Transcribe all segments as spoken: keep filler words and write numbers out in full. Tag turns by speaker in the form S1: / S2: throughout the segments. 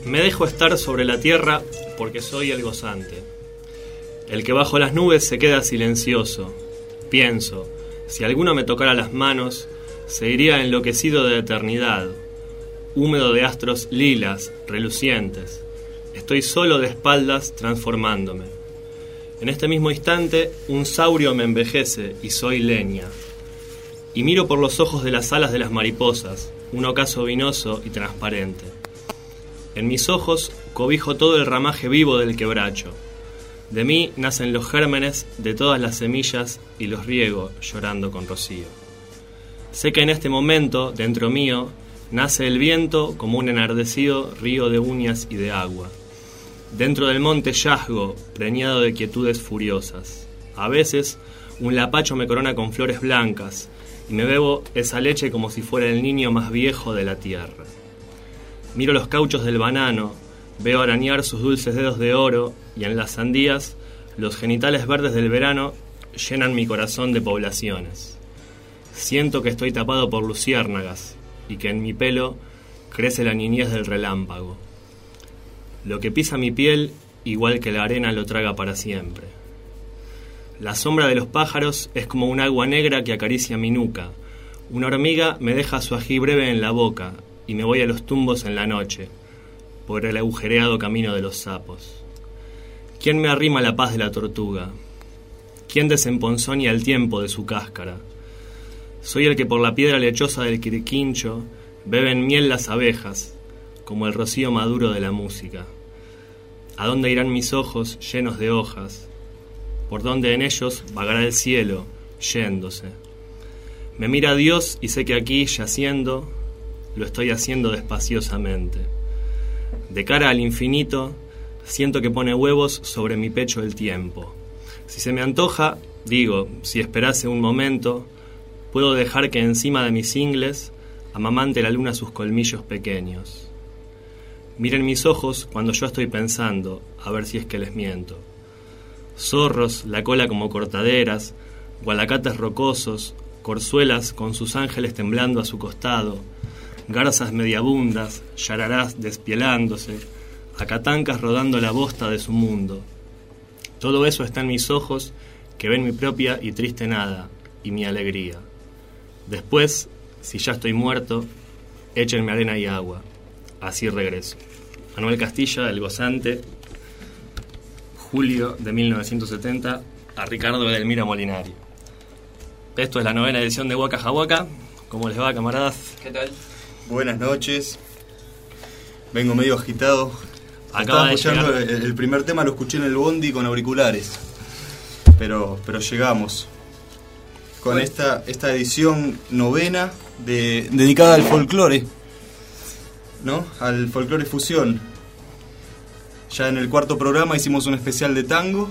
S1: Me dejo estar sobre la tierra porque soy el gozante. El que bajo las nubes se queda silencioso. Pienso, si alguno me tocara las manos, se iría enloquecido de eternidad, húmedo de astros lilas, relucientes. Estoy solo de espaldas transformándome. En este mismo instante, un saurio me envejece y soy leña. Y miro por los ojos de las alas de las mariposas, un ocaso vinoso y transparente. En mis ojos cobijo todo el ramaje vivo del quebracho. De mí nacen los gérmenes de todas las semillas y los riego llorando con rocío. Sé que en este momento, dentro mío, nace el viento como un enardecido río de uñas y de agua. Dentro del monte yazgo, preñado de quietudes furiosas. A veces, un lapacho me corona con flores blancas y me bebo esa leche como si fuera el niño más viejo de la tierra. Miro los cauchos del banano, veo arañar sus dulces dedos de oro y en las sandías, los genitales verdes del verano llenan mi corazón de poblaciones. Siento que estoy tapado por luciérnagas y que en mi pelo crece la niñez del relámpago. Lo que pisa mi piel, igual que la arena, lo traga para siempre. La sombra de los pájaros es como un agua negra que acaricia mi nuca. Una hormiga me deja su ají breve en la boca y me voy a los tumbos en la noche, por el agujereado camino de los sapos. ¿Quién me arrima la paz de la tortuga? ¿Quién desemponzoña el tiempo de su cáscara? Soy el que por la piedra lechosa del quirquincho beben miel las abejas, como el rocío maduro de la música. ¿A dónde irán mis ojos llenos de hojas? ¿Por dónde en ellos vagará el cielo, yéndose? Me mira Dios y sé que aquí, yaciendo, lo estoy haciendo despaciosamente. De cara al infinito, siento que pone huevos sobre mi pecho el tiempo. Si se me antoja, digo, si esperase un momento, puedo dejar que encima de mis ingles amamante la luna sus colmillos pequeños. Miren mis ojos cuando yo estoy pensando, a ver si es que les miento. Zorros, la cola como cortaderas, gualacates rocosos, corzuelas con sus ángeles temblando a su costado, garzas mediabundas, yararás despielándose, acatancas rodando la bosta de su mundo. Todo eso está en mis ojos que ven mi propia y triste nada y mi alegría. Después, si ya estoy muerto, échenme arena y agua. Así regreso. Manuel Castilla, El Gozante, julio de mil novecientos setenta, a Ricardo Edelmira Molinari. Esto es la novena edición de Waka Jawaka. ¿Cómo les va, camaradas?
S2: ¿Qué tal?
S3: Buenas noches. Vengo medio agitado.
S1: Acaba
S3: Estaba
S1: de
S3: escuchando
S1: llegar.
S3: el, el primer tema, lo escuché en el bondi con auriculares. Pero, pero llegamos. Con
S2: Bueno.
S3: esta, esta edición novena de, dedicada al folclore, ¿no? Al folclore fusión. Ya en el cuarto programa hicimos un especial de tango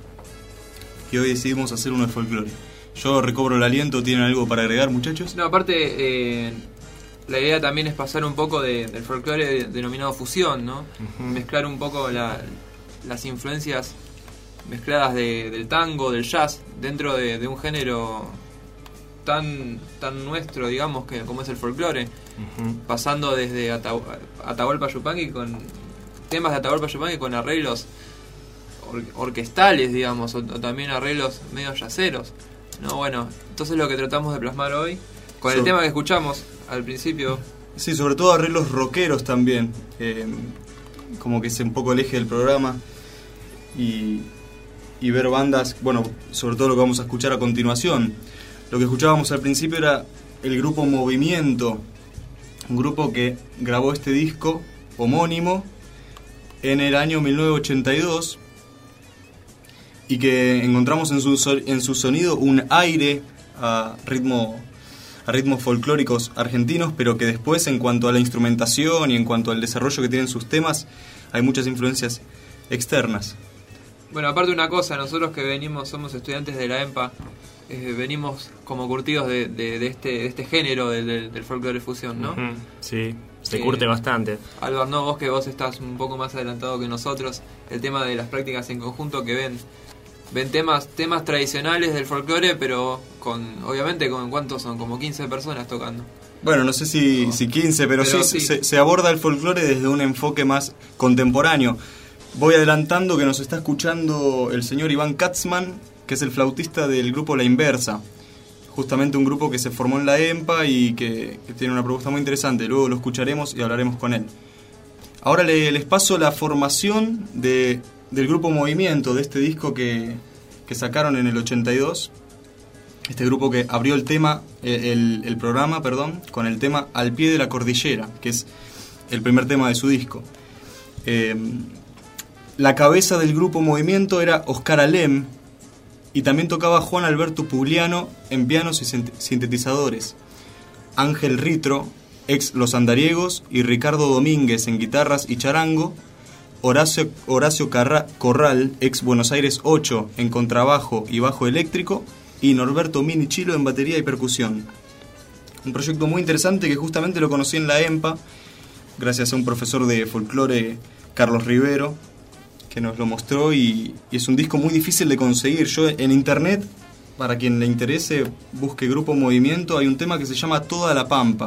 S3: y hoy decidimos hacer uno de folclore. Yo recobro el aliento. ¿Tienen algo para agregar, muchachos?
S2: No, aparte, eh, la idea también es pasar un poco de, del folclore de- denominado fusión, ¿no?
S1: Ujú.
S2: Mezclar un poco la- las influencias mezcladas de- del tango, del jazz, dentro de, de un género tan tan nuestro, digamos, que como es el folclore,
S1: Ujú.
S2: pasando desde Ata- Atahualpa Yupanqui con temas de Atahualpa Yupanqui con arreglos or- orquestales, digamos, o, o también arreglos medio yaceros, ¿no? Bueno, entonces lo que tratamos de plasmar hoy con el
S3: So-
S2: tema que escuchamos al principio.
S3: Sí, sobre todo arreglos rockeros también, eh, como que es un poco el eje del programa, y, y ver bandas, bueno, sobre todo lo que vamos a escuchar a continuación. Lo que escuchábamos al principio era el grupo Movimiento, un grupo que grabó este disco homónimo en el año mil novecientos ochenta y dos y que encontramos en su, so- en su sonido un aire a ritmo a ritmos folclóricos argentinos, pero que después, en cuanto a la instrumentación y en cuanto al desarrollo que tienen sus temas, hay muchas influencias externas.
S2: Bueno, aparte una cosa, nosotros que venimos, somos estudiantes de la EMPA, eh, venimos como curtidos de, de, de este de este género del, del, del folclore fusión, ¿no?
S1: Ujú. Sí, se
S2: Eh,
S1: curte bastante.
S2: Álvaro, no, vos que vos estás un poco más adelantado que nosotros, el tema de las prácticas en conjunto que ven ven temas temas tradicionales del folclore, pero con obviamente con ¿cuántos son? Como quince personas tocando.
S3: Bueno, no sé si, si quince, pero,
S2: Pero
S3: sí,
S2: sí.
S3: Se, se aborda el folclore desde un enfoque más contemporáneo. Voy adelantando que nos está escuchando el señor Iván Katzman, que es el flautista del grupo La Inversa. Justamente un grupo que se formó en la EMPA y que, que tiene una propuesta muy interesante. Luego lo escucharemos y hablaremos con él. Ahora le, les paso la formación de, del grupo Movimiento, de este disco que, que sacaron en el ochenta y dos. Este grupo que abrió el tema, el, el programa, perdón, con el tema Al pie de la cordillera, que es el primer tema de su disco. Eh, la cabeza del grupo Movimiento era Oscar Alem, y también tocaba Juan Alberto Pugliano en pianos y sintetizadores, Ángel Ritro, ex Los Andariegos, y Ricardo Domínguez en guitarras y charango, Horacio, Horacio Carra, Corral, ex Buenos Aires ocho en contrabajo y bajo eléctrico, y Norberto Minichilo en batería y percusión. Un proyecto muy interesante que justamente lo conocí en la EMPA, gracias a un profesor de folclore, Carlos Rivero, que nos lo mostró, y, y es un disco muy difícil de conseguir. Yo en internet, para quien le interese, busque Grupo Movimiento, hay un tema que se llama Toda la Pampa,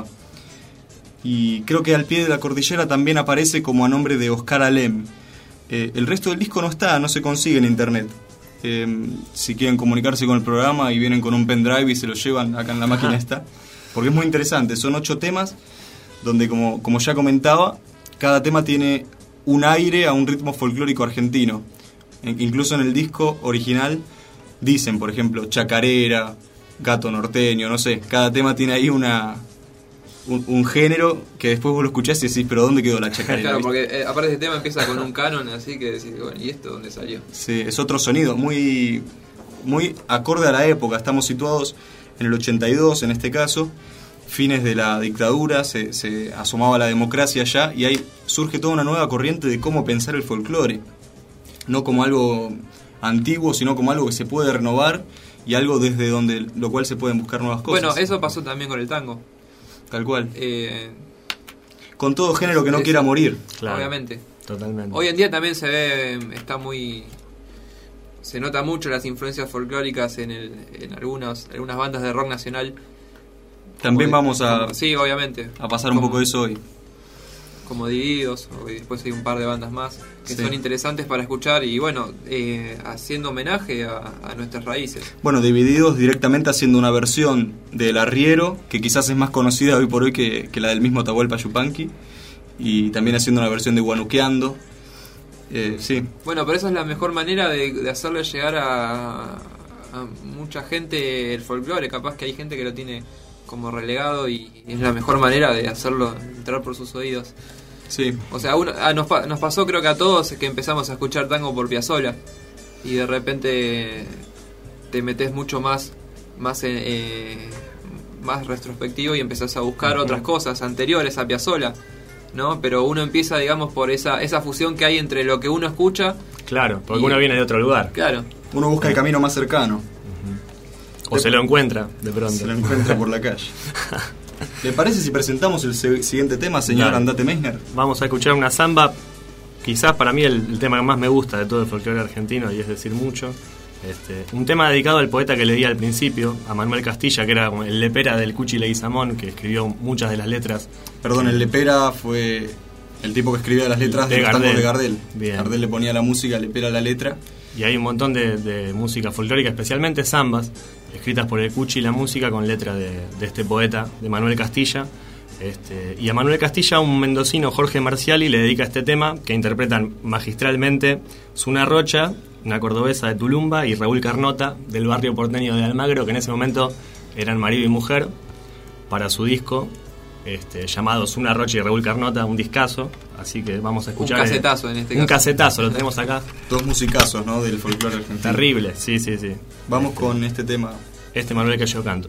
S3: y creo que Al pie de la cordillera también aparece como a nombre de Oscar Alem. Eh, el resto del disco no está, no se consigue en internet. Eh, si quieren comunicarse con el programa y vienen con un pendrive y se lo llevan, acá en la máquina está, porque es muy interesante. Son ocho temas donde, como, como ya comentaba, cada tema tiene un aire a un ritmo folclórico argentino. Incluso en el disco original dicen, por ejemplo, chacarera, gato norteño, no sé, cada tema tiene ahí una un, un género que después vos lo escuchás y decís, pero ¿dónde quedó la chacarera?
S2: Claro,
S3: ¿viste?
S2: porque eh, aparte este tema empieza con un canon, así que decís, bueno, ¿y esto dónde salió?
S3: Sí, es otro sonido, muy, muy acorde a la época. Estamos situados en el ochenta y dos, en este caso, fines de la dictadura, se, se asomaba la democracia ya, y ahí surge toda una nueva corriente de cómo pensar el folclore. No como algo antiguo, sino como algo que se puede renovar y algo desde donde lo cual se pueden buscar nuevas cosas.
S2: Bueno, eso pasó también con el tango.
S3: Tal cual.
S2: Eh,
S3: Con todo género que no
S2: eso,
S3: quiera morir.
S1: Claro,
S2: obviamente.
S1: Totalmente.
S2: Hoy en día también se ve, está muy... Se nota mucho las influencias folclóricas en, el, en algunas, algunas bandas de rock nacional.
S3: También
S2: Como-
S3: vamos a,
S2: como- sí, obviamente.
S3: a pasar un
S2: Como-
S3: poco de eso hoy.
S2: Como Divididos, y después hay un par de bandas más que
S3: Sí.
S2: son interesantes para escuchar y bueno, eh, haciendo homenaje a, a nuestras raíces.
S3: Bueno, Divididos directamente haciendo una versión del Arriero, que quizás es más conocida hoy por hoy que, que la del mismo Atahualpa Yupanqui, y también haciendo una versión de Guanuqueando. Eh, sí,
S2: Bueno, pero esa es la mejor manera de, de hacerle llegar a, a mucha gente el folclore. Capaz que hay gente que lo tiene como relegado y es la mejor manera de hacerlo entrar por sus oídos.
S3: sí.
S2: O sea, uno, ah, nos, pa- nos pasó creo que a todos que empezamos a escuchar tango por Piazzolla y de repente te metes mucho más más eh, eh, más retrospectivo y empezás a buscar
S3: Ujú.
S2: otras cosas anteriores a Piazzolla, ¿no? Pero uno empieza, digamos, por esa esa fusión que hay entre lo que uno escucha,
S1: Claro, porque
S2: Y-
S1: uno viene de otro lugar.
S2: claro.
S3: Uno busca el camino más cercano,
S1: O se lo encuentra de pronto.
S3: se lo encuentra por la calle. ¿Le parece si presentamos el se- siguiente tema, señor
S1: Dale.
S3: Andate Meisner?
S1: Vamos a escuchar una samba, quizás para mí el, el tema que más me gusta de todo el folclore argentino, y es decir mucho. Este, un tema dedicado al poeta que leí al principio, a Manuel Castilla, que era como el lepera del Cuchi Leguizamón, que escribió muchas de las letras.
S3: Perdón, el Lepera fue el tipo que escribía las letras de,
S1: De
S3: los tangos
S1: Gardel.
S3: de Gardel.
S1: Bien.
S3: Gardel le ponía la música, Lepera la letra.
S1: Y hay un montón de, de música folclórica, especialmente zambas, escritas por el Cuchi, la música con letra de, de este poeta, de Manuel Castilla. Este, y a Manuel Castilla, un mendocino, Jorge Marciali, le dedica este tema, que interpretan magistralmente Zuna Rocha, una cordobesa de Tulumba, y Raúl Carnota, del barrio porteño de Almagro, que en ese momento eran marido y mujer, para su disco este, llamado Zuna Rocha y Raúl Carnota, un discazo. Así que vamos a escuchar...
S2: Un casetazo en este
S1: Un
S2: caso.
S1: casetazo, lo tenemos acá.
S3: Dos musicazos, ¿no? Del folclore argentino.
S1: Terrible, sí, sí, sí.
S3: Vamos con este tema.
S1: Este Manuel que yo canto.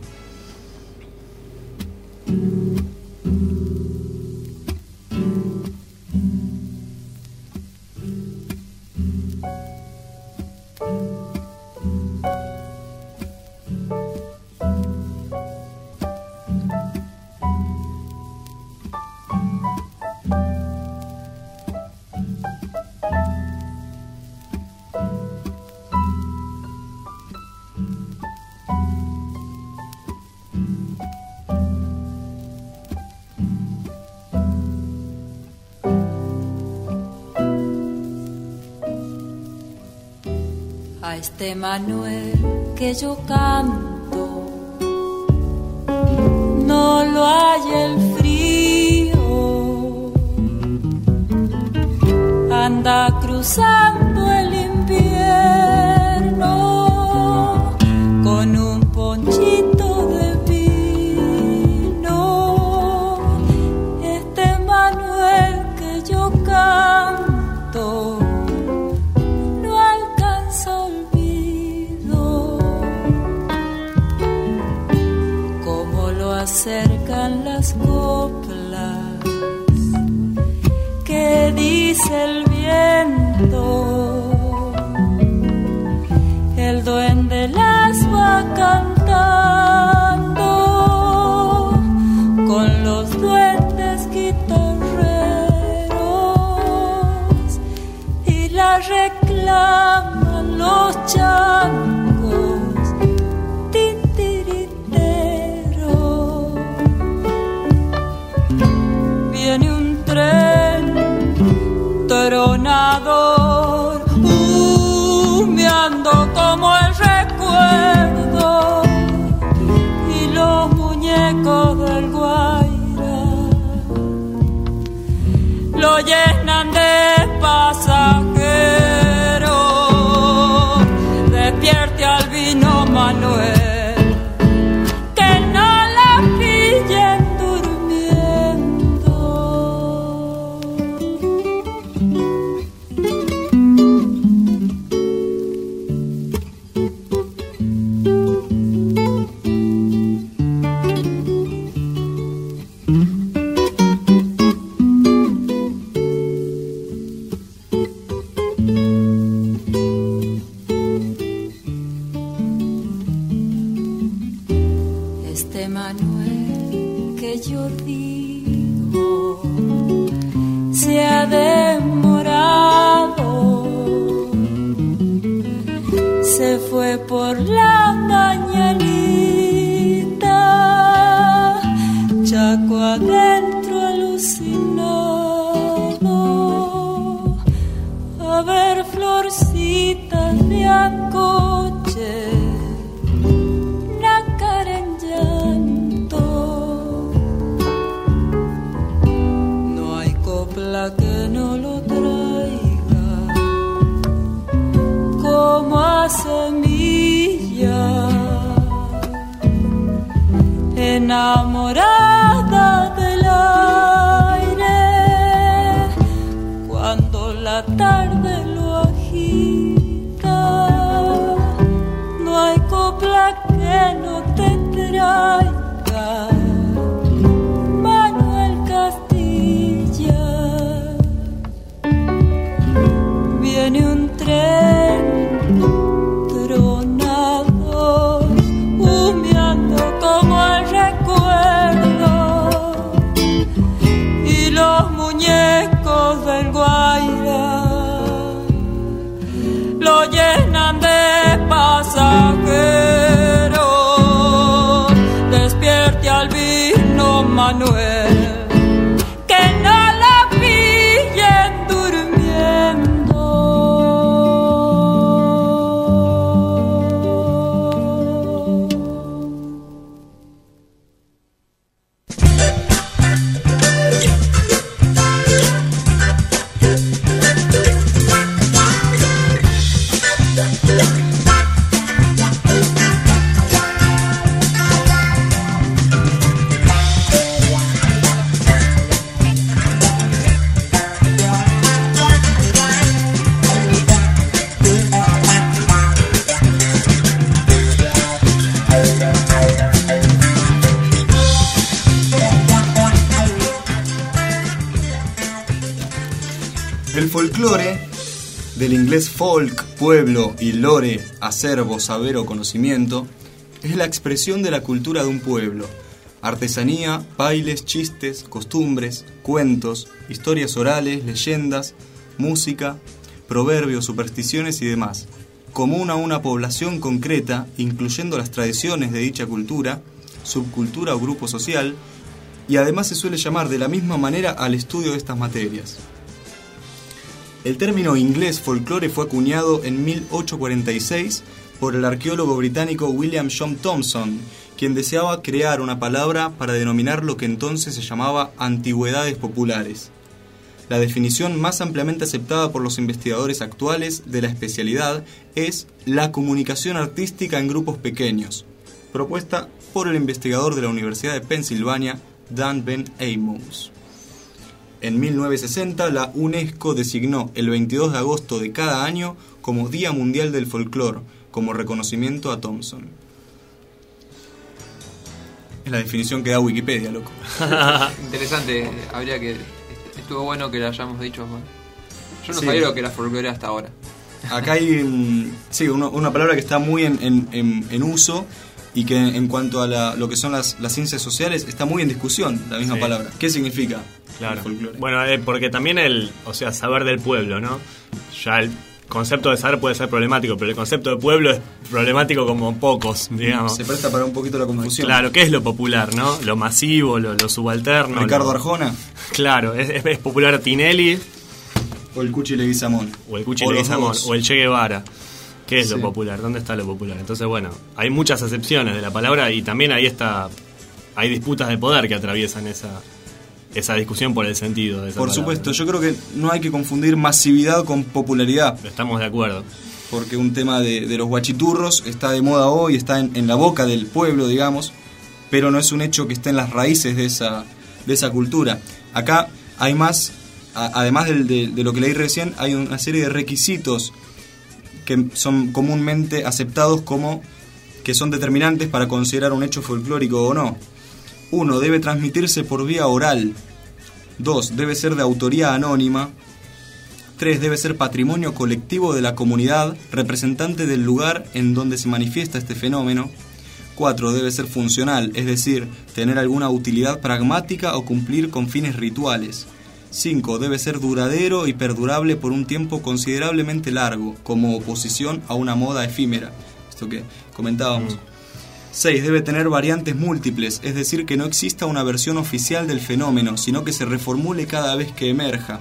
S4: a este Manuel que yo canto, no lo hay el frío, anda cruzando el invierno con un ponchito de vino. Este Manuel que yo canto no alcanza olvido, como lo acercan las coplas que dice el viento, el duende las va cantando con los duendes guitarreros y la reclaman los changos titiriteros. Viene un tren tronador, humeando como el recuerdo, y los muñecos del Guaira lo llenan de pasajeros. Despierte al vino Manuel, que no la pillen durmiendo. Este Manuel que yo digo se ha demorado, se fue por la mañanita, chaco adentro alucinado, a ver florcitas de ancoche, nácar en llanto. No hay copla que no lo traiga como a semilla, enamorada del aire cuando la tarde lo agita. No hay copla que no te traiga Manuel Castilla. Viene un tren tronador, humeando como el recuerdo, y los muñecos del Guaira lo llenan de pasajeros. Despierte al vino Manuel, que no la pillen durmiendo.
S3: El folclore, del inglés folk, pueblo, y lore, acervo, saber o conocimiento, es la expresión de la cultura de un pueblo. Artesanía, bailes, chistes, costumbres, cuentos, historias orales, leyendas, música, proverbios, supersticiones y demás, común a una población concreta, incluyendo las tradiciones de dicha cultura, subcultura o grupo social, y además se suele llamar de la misma manera al estudio de estas materias. El término inglés folclore fue acuñado en mil ochocientos cuarenta y seis por el arqueólogo británico William John Thompson, quien deseaba crear una palabra para denominar lo que entonces se llamaba antigüedades populares. La definición más ampliamente aceptada por los investigadores actuales de la especialidad es la comunicación artística en grupos pequeños, propuesta por el investigador de la Universidad de Pensilvania, Dan Ben Amos. En mil novecientos sesenta, la UNESCO designó el veintidós de agosto de cada año como Día Mundial del Folclore, como reconocimiento a Thompson. Es la definición que da Wikipedia, loco.
S2: Interesante, habría que... Estuvo bueno que lo hayamos dicho. Yo no
S3: Sí.
S2: sabía lo que era folclore hasta ahora.
S3: Acá hay mm, sí, una, una palabra que está muy en, en, en, en uso y que en cuanto a la, lo que son las, las ciencias sociales está muy en discusión, la misma
S1: Sí.
S3: palabra. ¿Qué significa
S1: Claro.
S3: el folclore?
S1: Bueno, eh, porque también el, o sea, saber del pueblo, ¿no? Ya el concepto de saber puede ser problemático, pero el concepto de pueblo es problemático como pocos, digamos.
S3: Se presta para un poquito la confusión.
S1: Claro, ¿qué es lo popular, no? Lo masivo, lo, lo subalterno.
S3: Ricardo
S1: lo-
S3: Arjona
S1: Claro, es, es- es popular Tinelli
S3: o el Cuchi Leguizamón.
S1: o el Cuchi
S3: O los
S1: Leguizamón
S3: dos.
S1: o el Che Guevara. ¿Qué es
S3: Sí.
S1: lo popular? ¿Dónde está lo popular? Entonces, bueno, hay muchas acepciones de la palabra y también ahí está, hay disputas de poder que atraviesan esa, esa discusión por el sentido de esa
S3: Por
S1: palabra.
S3: supuesto, yo creo que no hay que confundir masividad con popularidad,
S1: Estamos de acuerdo.
S3: porque un tema de, de los guachiturros está de moda hoy, está en, en la boca del pueblo, digamos, pero no es un hecho que esté en las raíces de esa, de esa cultura. Acá hay más, a- además del- de, de lo que leí recién, hay una serie de requisitos que son comúnmente aceptados como que son determinantes para considerar un hecho folclórico o no. Uno, debe transmitirse por vía oral. Dos, debe ser de autoría anónima. Tres, debe ser patrimonio colectivo de la comunidad, representante del lugar en donde se manifiesta este fenómeno. Cuatro, debe ser funcional, es decir, tener alguna utilidad pragmática o cumplir con fines rituales. Cinco, debe ser duradero y perdurable por un tiempo considerablemente largo, como oposición a una moda efímera. Esto que comentábamos.
S1: Mm.
S3: Seis, debe tener variantes múltiples, es decir, que no exista una versión oficial del fenómeno, sino que se reformule cada vez que emerja.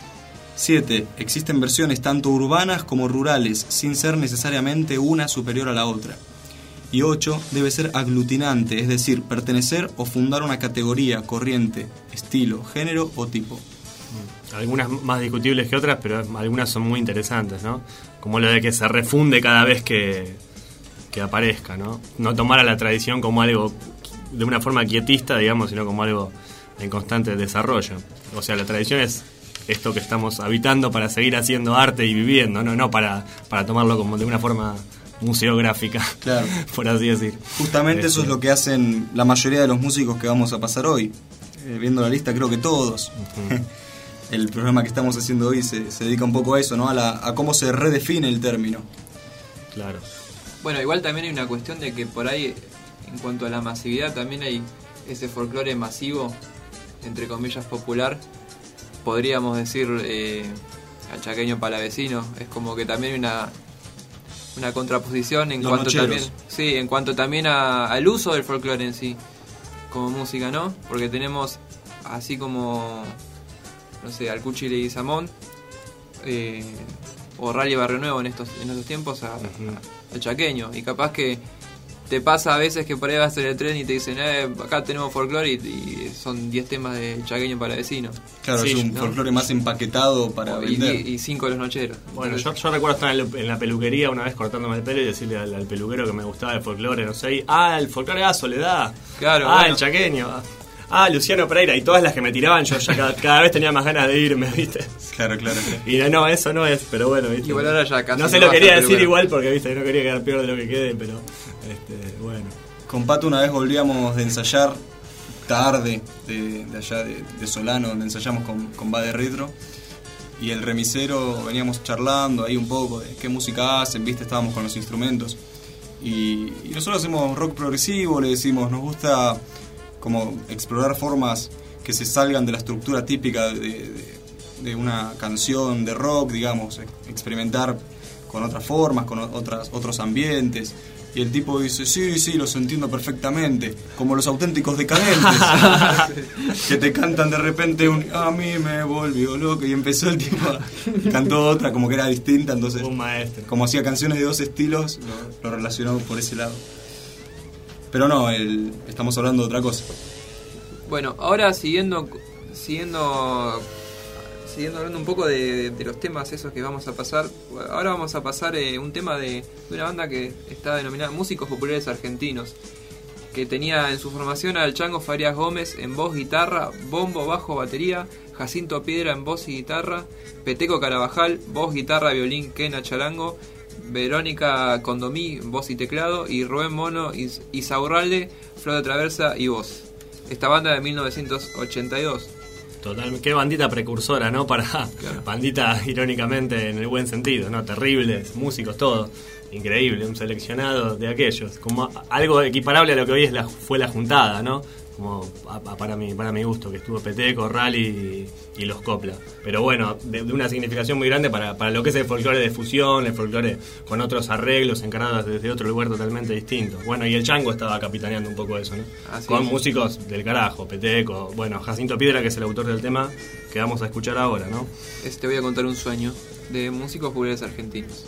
S3: Siete, existen versiones tanto urbanas como rurales, sin ser necesariamente una superior a la otra. Y ocho, debe ser aglutinante, es decir, pertenecer o fundar una categoría, corriente, estilo, género o tipo.
S1: Algunas más discutibles que otras, pero algunas son muy interesantes, ¿no? Como lo de que se refunde cada vez que, que aparezca, ¿no? No tomar a la tradición como algo de una forma quietista, digamos, sino como algo en constante desarrollo. O sea, la tradición es esto que estamos habitando para seguir haciendo arte y viviendo, no, no para, para tomarlo como de una forma museográfica,
S3: Claro.
S1: por así decir.
S3: Justamente eso
S1: Este,
S3: es lo que hacen la mayoría de los músicos que vamos a pasar hoy. Eh, viendo la lista, creo que todos.
S1: Ujú.
S3: El programa que estamos haciendo hoy se, se dedica un poco a eso, ¿no? A, la, a cómo se redefine el término.
S1: Claro.
S2: Bueno, igual también hay una cuestión de que por ahí, en cuanto a la masividad, también hay ese folclore masivo, entre comillas popular, podríamos decir eh, al chaqueño palavecino. Es como que también hay una, una contraposición en
S3: Los
S2: cuanto
S3: nocheros.
S2: también, sí, en cuanto también a- al uso del folclore en sí, como música, ¿no? Porque tenemos así como, no sé, al Cuchi Leguizamón, eh, o Rally Barrio Nuevo en estos, en estos tiempos a,
S1: Ujú.
S2: a- al chaqueño. Y capaz que te pasa a veces que por ahí vas en el tren y te dicen, eh, acá tenemos folclore y, y son diez temas del chaqueño para vecino.
S3: Claro,
S1: Sí,
S3: es un
S2: ¿no?
S3: folclore más empaquetado para
S2: y,
S3: vender.
S2: y cinco de los nocheros.
S1: Bueno, yo,
S2: Entonces,
S1: yo recuerdo estar en, el- en la peluquería una vez cortándome el pelo y decirle al, al peluquero que me gustaba el folclore, no sé, y, ah, el folclore, ah, Soledad,
S2: Claro,
S1: ah,
S2: bueno.
S1: el chaqueño, ah, ah, Luciano Pereira, y todas las que me tiraban, yo ya cada, cada vez tenía más ganas de irme, ¿viste?
S3: Claro, claro, claro.
S1: Y no, no, eso no es, pero bueno, ¿viste?
S2: Igual ahora ya casi
S1: no se
S2: no
S1: lo
S2: vas
S1: quería
S2: al
S1: decir
S2: peluquero.
S1: igual porque, ¿viste? No quería quedar peor de lo que quede, pero, este, bueno.
S3: Con Pato una vez volvíamos de ensayar tarde de, de allá de, de Solano, donde ensayamos con, con Bade Retro. Y el remisero veníamos charlando ahí un poco de qué música hacen, viste, estábamos con los instrumentos. Y, y nosotros hacemos rock progresivo, le decimos, nos gusta como explorar formas que se salgan de la estructura típica de, de, de una canción de rock, digamos, experimentar con otras formas, con otras, otros ambientes. Y el tipo dice, sí, sí, los entiendo perfectamente, como los auténticos decadentes, que te cantan de repente un a mí me volvió loco, y empezó el tipo, y cantó otra como que era distinta, entonces,
S1: un maestro.
S3: Como hacía canciones de dos estilos, lo, lo relacionamos por ese lado. Pero no, el, estamos hablando de otra cosa.
S2: Bueno, ahora siguiendo, siguiendo, siguiendo hablando un poco de, de los temas esos que vamos a pasar, ahora vamos a pasar eh, un tema de, de una banda que está denominada Músicos Populares Argentinos, que tenía en su formación al Chango Farías Gómez en voz, guitarra, bombo, bajo, batería, Jacinto Piedra en voz y guitarra, Peteco Carabajal, voz, guitarra, violín, quena, charango, Verónica Condomí, voz y teclado, y Rubén Mono, Is- Isaurralde, flauta traversa y voz. Esta banda de mil novecientos ochenta y dos.
S1: Total, qué bandita precursora, ¿no? Para
S2: Claro.
S1: bandita irónicamente en el buen sentido, ¿no? Terribles, músicos, todo. Increíble, un seleccionado de aquellos. Como algo equiparable a lo que hoy es la, fue la juntada, ¿no? Como a, a, para mi para mi gusto, que estuvo Peteco, Rally y, y los Copla. Pero bueno, de, de una significación muy grande para, para lo que es el folclore de fusión, el folclore con otros arreglos encarnados desde otro lugar totalmente distinto. Bueno, y el Chango estaba capitaneando un poco eso, ¿no?
S2: Así
S1: con
S2: es.
S1: músicos del carajo, Peteco, bueno, Jacinto Piedra, que es el autor del tema que vamos a escuchar ahora, ¿no?
S2: Es, te voy a contar un sueño de Músicos Populares Argentinos.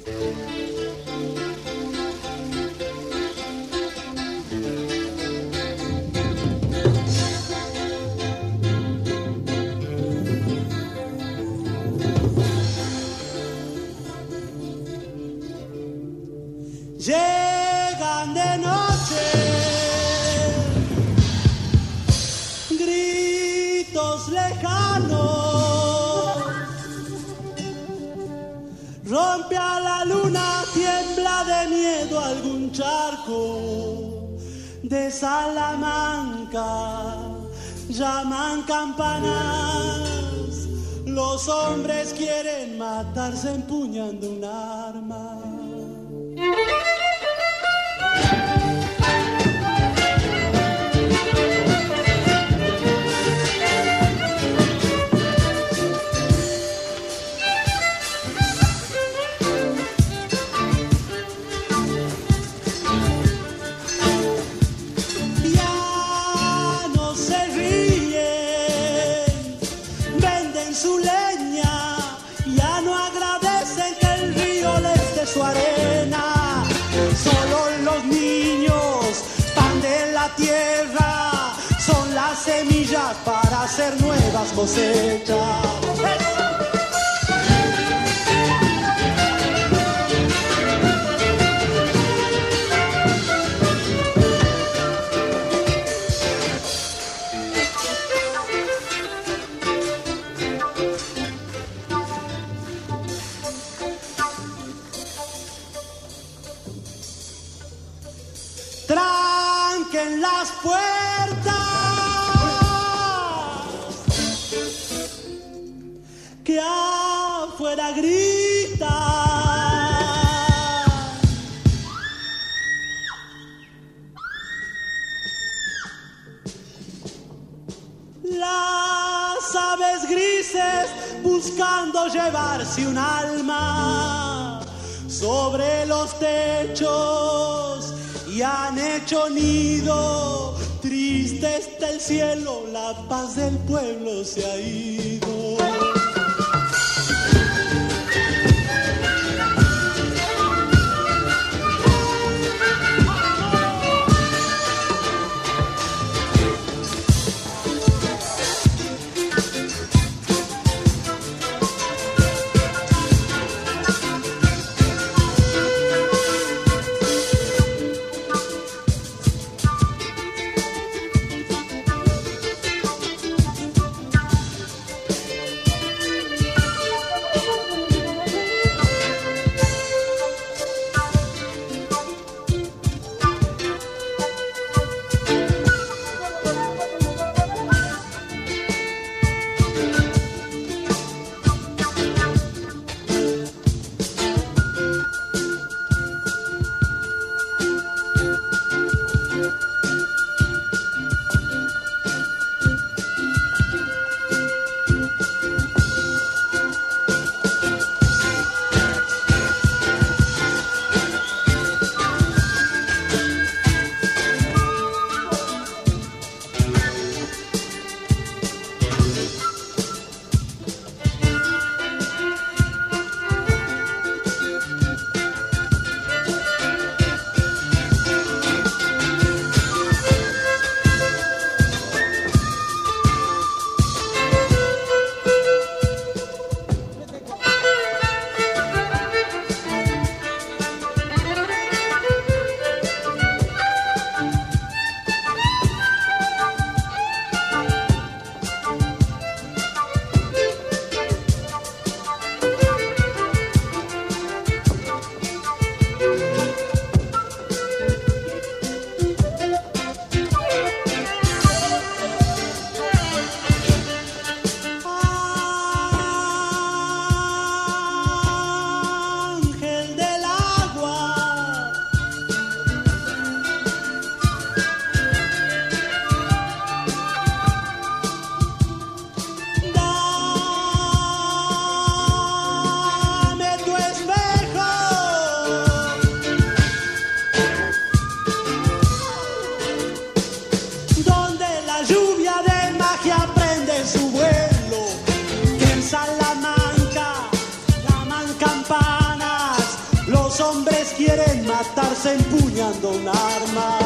S5: Llegan de noche gritos lejanos, rompe a la luna, tiembla de miedo algún charco de Salamanca, llaman campanas, los hombres quieren matarse empuñando un arma. Ya no se ríen, venden su leña, ya no agradecen que el río les dé su arena. Solo los niños, pan de la tierra, son las semillas para hacer nuevas cosechas. Tranquen las puertas, que afuera grita. Las aves grises buscando llevarse un alma sobre los techos y han hecho nido. Triste está el cielo, la paz del pueblo se ha ido. hombres quieren matarse empuñando un arma.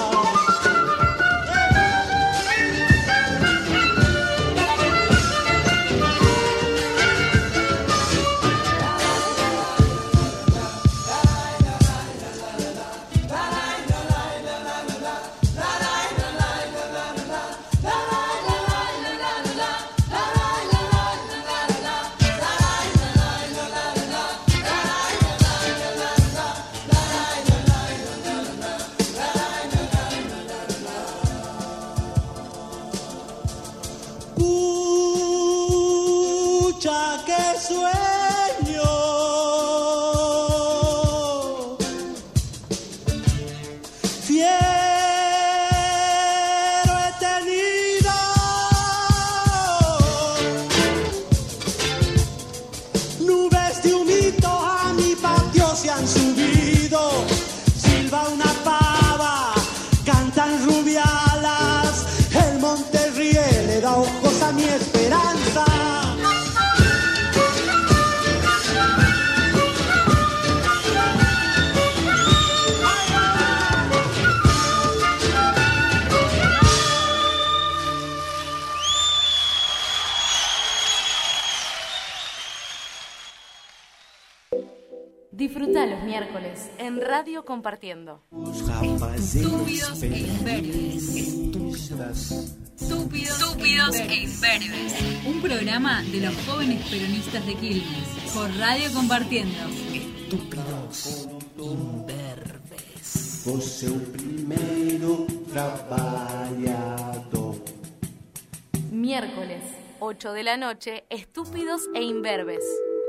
S6: Disfruta los miércoles en Radio Compartiendo.
S7: Estúpidos e imberbes. Estúpidos, Estúpidos e imberbes. Un programa de los jóvenes peronistas de Quilmes por Radio Compartiendo.
S8: Estúpidos imberbes. Você é o primeiro trabalhador.
S6: Miércoles, ocho de la noche, Estúpidos e imberbes.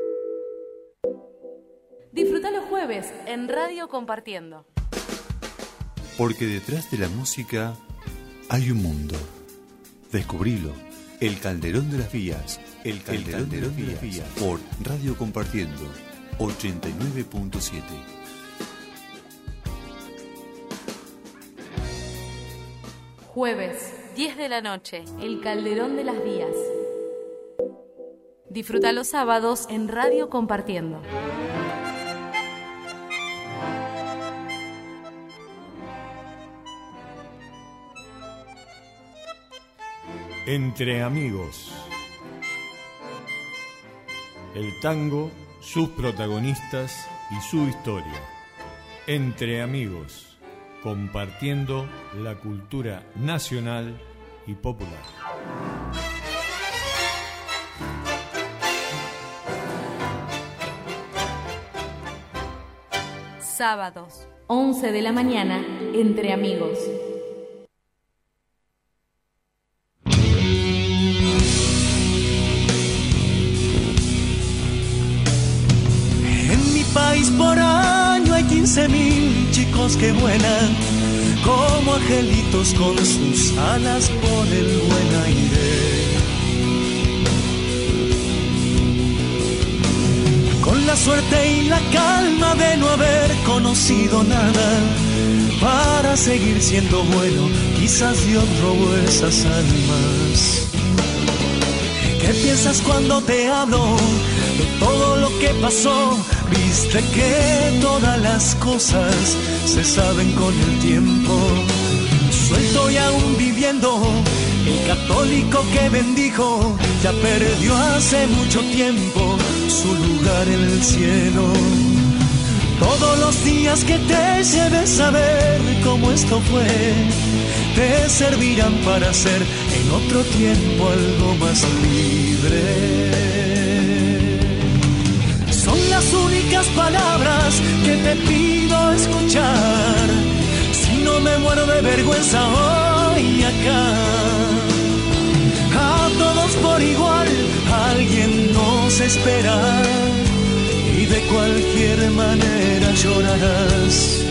S6: Disfruta los jueves en Radio Compartiendo.
S9: Porque detrás de la música hay un mundo. Descubrilo. El Calderón de las Vías. El Calderón, El Calderón de, las de las Vías. Por Radio Compartiendo. ochenta y nueve punto siete.
S6: Jueves, diez de la noche. El Calderón de las Vías. Disfruta los sábados en Radio Compartiendo.
S10: Entre amigos. El tango, sus protagonistas y su historia. Entre amigos, compartiendo la cultura nacional y popular.
S6: Sábados, once de la mañana, Entre amigos.
S5: País por año hay quince mil chicos que vuelan como angelitos con sus alas por el buen aire. Con la suerte y la calma de no haber conocido nada, para seguir siendo bueno, quizás Dios robó esas almas. ¿Qué piensas cuando te hablo de todo lo que pasó? Viste que todas las cosas se saben con el tiempo. Suelto y aún viviendo, el católico que bendijo ya perdió hace mucho tiempo su lugar en el cielo. Todos los días que te lleves saber cómo esto fue, te servirán para ser en otro tiempo algo más libre. Son las únicas palabras que te pido escuchar, si no me muero de vergüenza hoy acá. A todos por igual, alguien nos espera y de cualquier manera llorarás.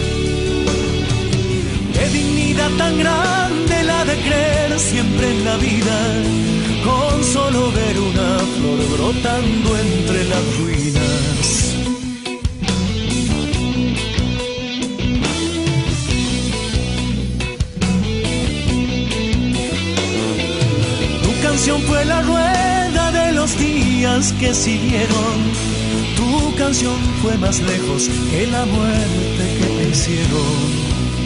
S5: Qué dignidad tan grande la de creer siempre en la vida, con solo ver una flor brotando entre las ruinas. Tu canción fue la rueda de los días que siguieron,
S11: Tu canción fue más lejos que la muerte que te hicieron.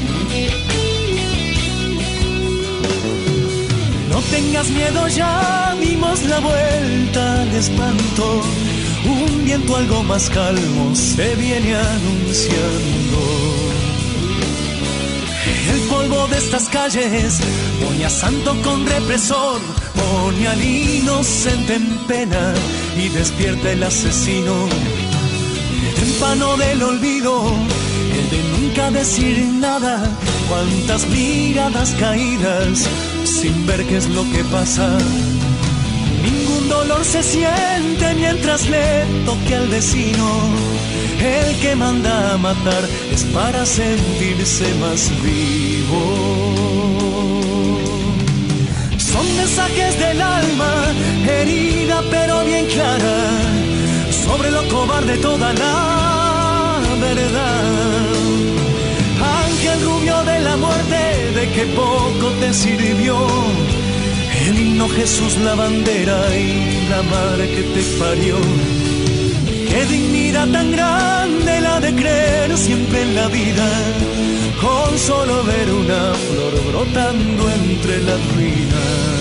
S11: No tengas miedo, ya dimos la vuelta al espanto. Un viento algo más calmo se viene anunciando. El polvo de estas calles pone a santo con represor, pone al inocente en pena y despierta el asesino. El témpano del olvido, el de nunca decir nada. Cuántas miradas caídas sin ver qué es lo que pasa. Ningún dolor se siente mientras le toque al vecino. El que manda a matar es para sentirse más vivo. Son mensajes del alma, herida pero bien clara, sobre lo cobarde toda la verdad. Ángel rubio de la muerte, de que poco te sirvió el himno Jesús, la bandera y la madre que te parió. Qué dignidad tan grande la de creer siempre en la vida, con solo ver una flor brotando entre las ruinas.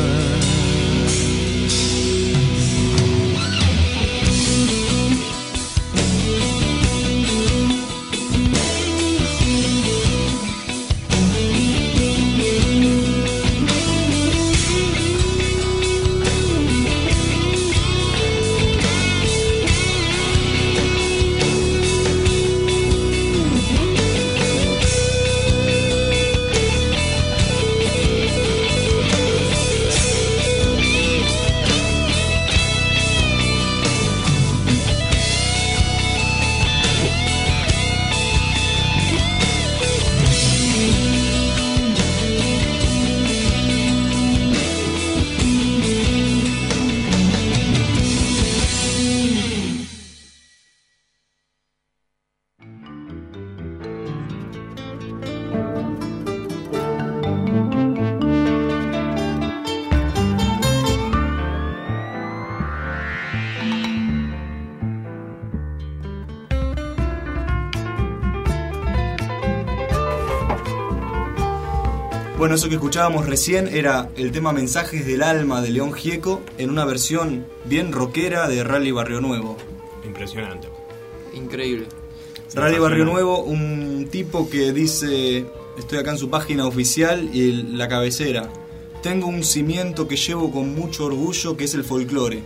S3: Bueno, eso que escuchábamos recién era el tema Mensajes del Alma de León Gieco en una versión bien rockera de Rally Barrio Nuevo.
S1: Impresionante.
S2: Increíble.
S3: Rally Barrio Nuevo, un tipo que dice, estoy acá en su página oficial y el, la cabecera: tengo un cimiento que llevo con mucho orgullo, que es el folclore.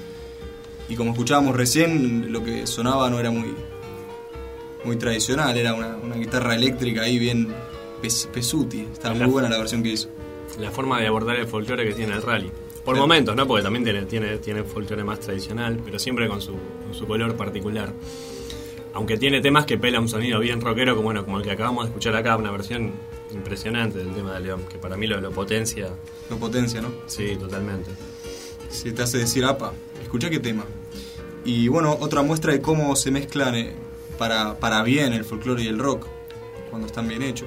S3: Y como escuchábamos recién, lo que sonaba no era muy, muy tradicional, era una, una guitarra eléctrica ahí bien pes, pesuti. Estaba muy buena la versión que hizo.
S1: La forma de abordar el folclore que tiene el rally. Por pero, momentos, ¿no? Porque también tiene, tiene, tiene folclore más tradicional, pero siempre con su, con su color particular. Aunque tiene temas que pela un sonido bien rockero, como, bueno, como el que acabamos de escuchar acá, una versión impresionante del tema de León, que para mí lo, lo potencia.
S3: Lo potencia, ¿no?
S1: Sí, totalmente.
S3: Se te hace decir, apa, escuchá qué tema. Y bueno, otra muestra de cómo se mezclan eh, para, para bien el folclore y el rock, cuando están bien hechos.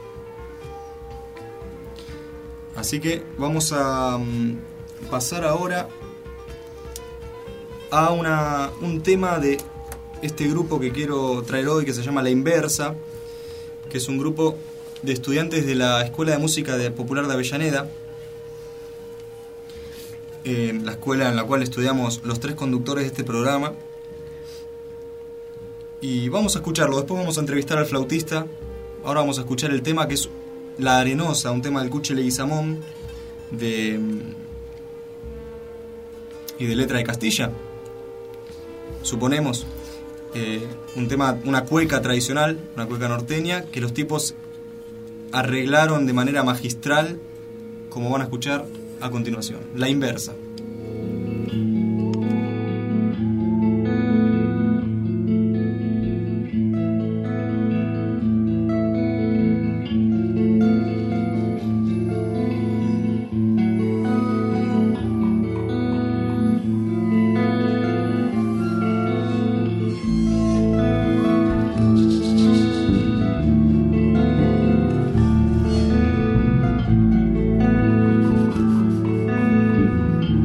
S3: Así que vamos a um, pasar ahora a una, un tema de este grupo que quiero traer hoy, que se llama La Inversa, que es un grupo de estudiantes de la Escuela de Música de Popular de Avellaneda, eh, la escuela en la cual estudiamos los tres conductores de este programa. Y vamos a escucharlo, después vamos a entrevistar al flautista. Ahora vamos a escuchar el tema que es La Arenosa, un tema del Cuche Leguizamón de, y de letra de Castilla, suponemos. Eh, un tema, una cueca tradicional, una cueca norteña, que los tipos arreglaron de manera magistral, como van a escuchar a continuación. La Inversa.
S11: Thank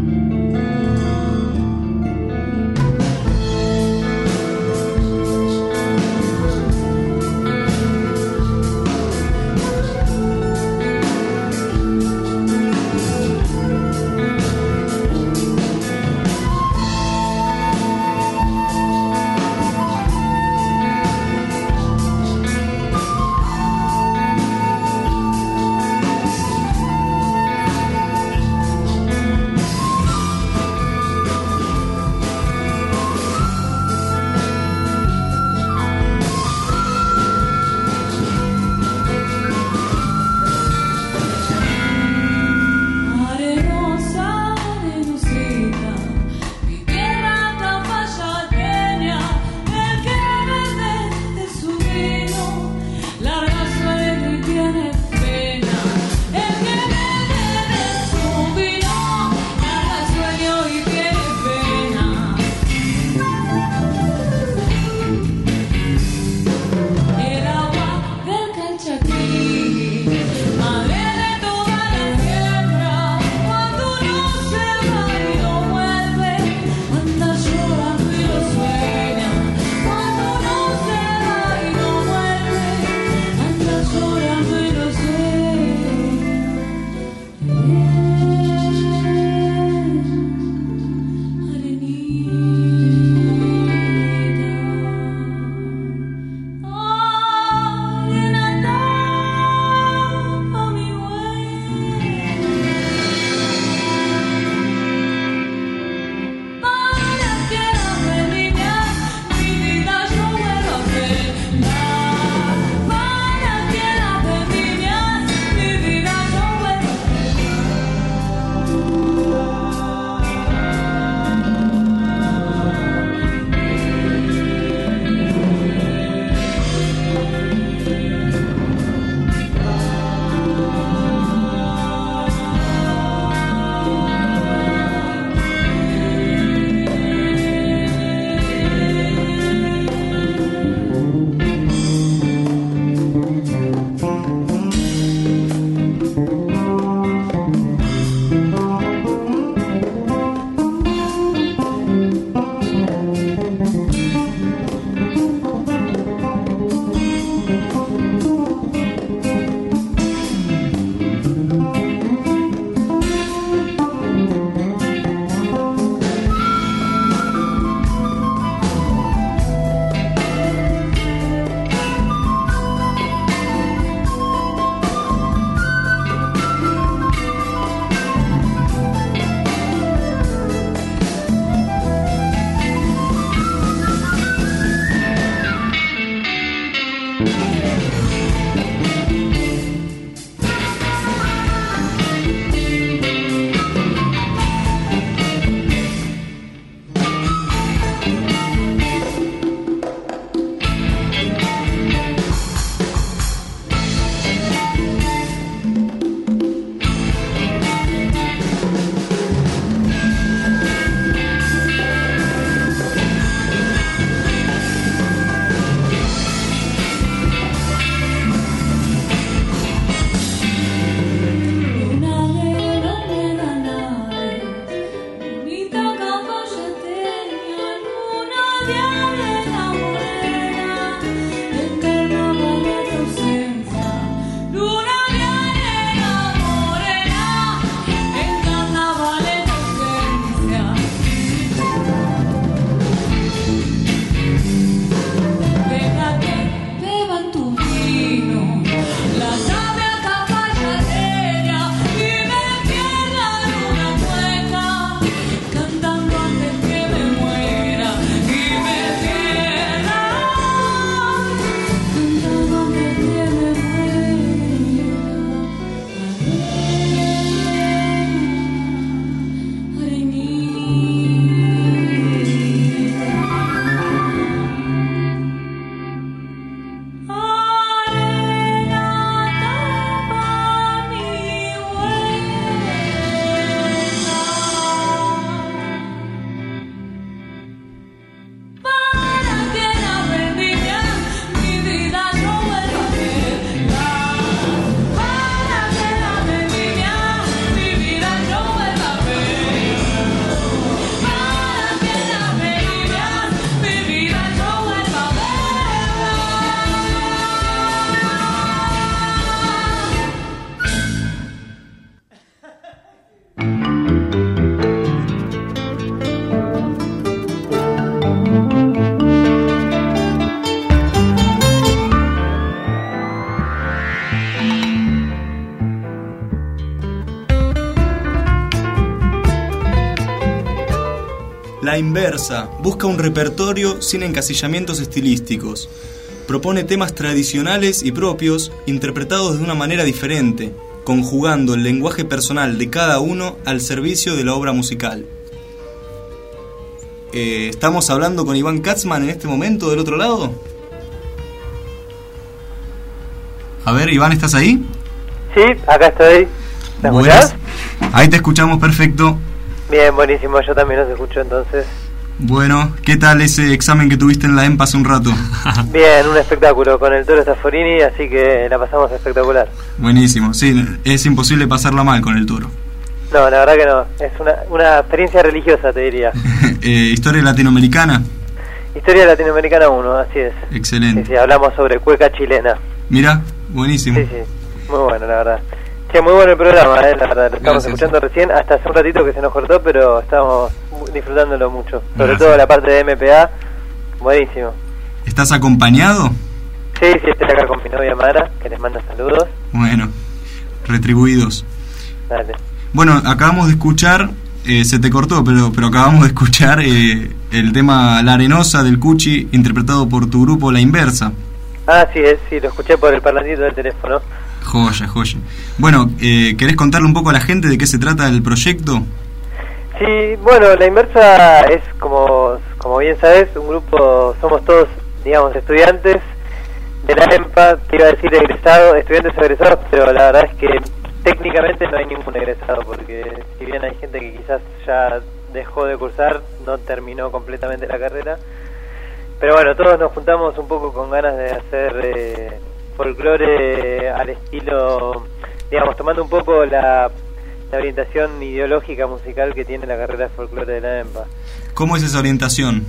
S3: La Inversa busca un repertorio sin encasillamientos estilísticos. Propone temas tradicionales y propios, interpretados de una manera diferente, conjugando el lenguaje personal de cada uno al servicio de la obra musical. Eh, ¿Estamos hablando con Iván Katzman en este momento del otro lado? A ver, Iván, ¿estás ahí?
S12: Sí, acá estoy. ¿Me escuchás?
S3: Ahí te escuchamos perfecto.
S12: Bien, buenísimo, yo también los escucho entonces.
S3: Bueno, ¿qué tal ese examen que tuviste en la E M P hace un rato?
S12: Bien, un espectáculo con el Toro Stafforini, así que la pasamos espectacular.
S3: Buenísimo, sí, es imposible pasarla mal con el Toro.
S12: No, la verdad que no, es una, una experiencia religiosa, te diría.
S3: eh, ¿Historia latinoamericana?
S12: Historia latinoamericana uno, así es.
S3: Excelente.
S12: Sí, sí, hablamos sobre cueca chilena.
S3: Mira, buenísimo.
S12: Sí, sí, muy bueno, la verdad. Che, muy bueno el programa, eh, la verdad, lo estamos Gracias. escuchando recién, hasta hace un ratito que se nos cortó, pero estamos disfrutándolo mucho. Sobre Gracias. todo la parte de M P A, buenísimo.
S3: ¿Estás acompañado?
S12: Sí, sí, estoy acá con mi novia Mara, que les manda saludos.
S3: Bueno, retribuidos.
S12: Dale.
S3: Bueno, acabamos de escuchar, eh, se te cortó, pero pero acabamos de escuchar eh, el tema La Arenosa del Cuchi, interpretado por tu grupo La Inversa.
S12: Ah, sí, es, sí, lo escuché por el parlantito del teléfono.
S3: Joya, joya. Bueno, eh, ¿querés contarle un poco a la gente de qué se trata el proyecto?
S12: Sí, bueno, La Inversa es, como como bien sabes, un grupo, somos todos, digamos, estudiantes de la E M P A, te iba a decir egresados, estudiantes egresados, pero la verdad es que técnicamente no hay ningún egresado, porque si bien hay gente que quizás ya dejó de cursar, no terminó completamente la carrera. Pero bueno, todos nos juntamos un poco con ganas de hacer eh, folclore al estilo, digamos, tomando un poco la, la orientación ideológica musical que tiene la carrera de folclore de la E M P A.
S3: ¿Cómo es esa orientación?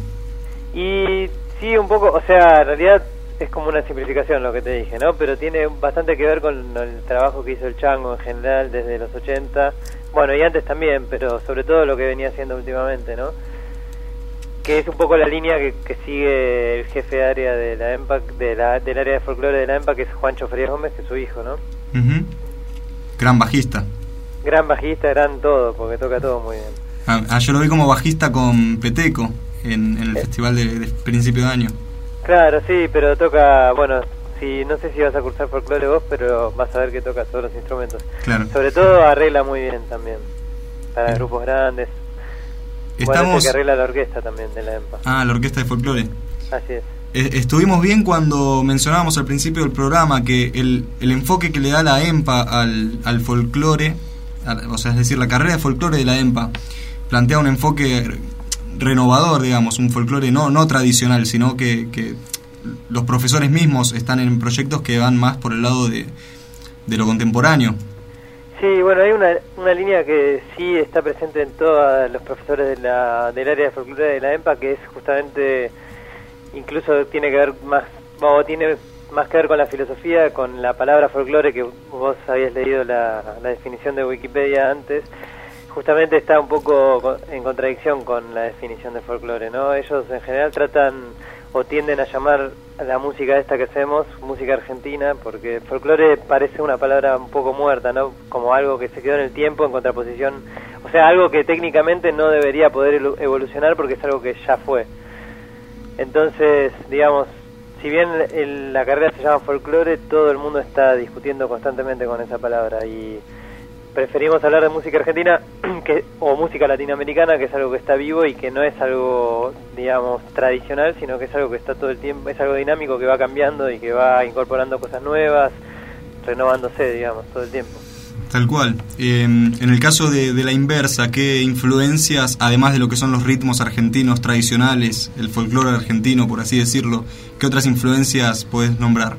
S12: Y sí, un poco, o sea, en realidad es como una simplificación lo que te dije, ¿no? Pero tiene bastante que ver con el trabajo que hizo el Chango en general desde los ochenta, bueno, y antes también, pero sobre todo lo que venía haciendo últimamente, ¿no? Que es un poco la línea que, que sigue el jefe de área de la E M P A, de la, del área de folclore de la E M P A, que es Juancho Frías Gómez, que es su hijo, ¿no?
S3: Uh-huh. Gran bajista.
S12: Gran bajista, gran todo, porque toca todo muy bien.
S3: Ah, ah yo lo vi como bajista con Peteco en, en el eh. festival de, de principio de año.
S12: Claro, sí, pero toca, bueno, sí, no sé si vas a cursar folclore vos, pero vas a ver que toca todos los instrumentos.
S3: Claro.
S12: Sobre todo arregla muy bien también, para bien. grupos grandes. Estamos... Bueno, que arregla la orquesta también de la E M P A.
S3: Ah, la orquesta de folclore.
S12: Así es.
S3: Estuvimos bien cuando mencionábamos al principio del programa que el, el enfoque que le da la E M P A al, al folclore, o sea, es decir, la carrera de folclore de la E M P A plantea un enfoque renovador, digamos, un folclore no, no tradicional, sino que, que los profesores mismos están en proyectos que van más por el lado de, de lo contemporáneo.
S12: Sí, bueno, hay una, una línea que sí está presente en todos los profesores de la, del área de folclore de la E M P A, que es justamente, incluso tiene que ver más, o tiene más que ver con la filosofía, con la palabra folclore, que vos habías leído la, la definición de Wikipedia antes. Justamente está un poco en contradicción con la definición de folclore, ¿no? Ellos en general tratan o tienden a llamar a la música esta que hacemos música argentina, porque folclore parece una palabra un poco muerta, ¿no? Como algo que se quedó en el tiempo en contraposición, o sea, algo que técnicamente no debería poder evolucionar porque es algo que ya fue. Entonces, digamos, si bien el, la carrera se llama folclore, todo el mundo está discutiendo constantemente con esa palabra y preferimos hablar de música argentina que, o música latinoamericana, que es algo que está vivo y que no es algo, digamos, tradicional, sino que es algo que está todo el tiempo, es algo dinámico que va cambiando y que va incorporando cosas nuevas, renovándose, digamos, todo el tiempo.
S3: Tal cual. Eh, en el caso de, de La Inversa, ¿qué influencias, además de lo que son los ritmos argentinos tradicionales, el folclore argentino, por así decirlo, qué otras influencias puedes nombrar?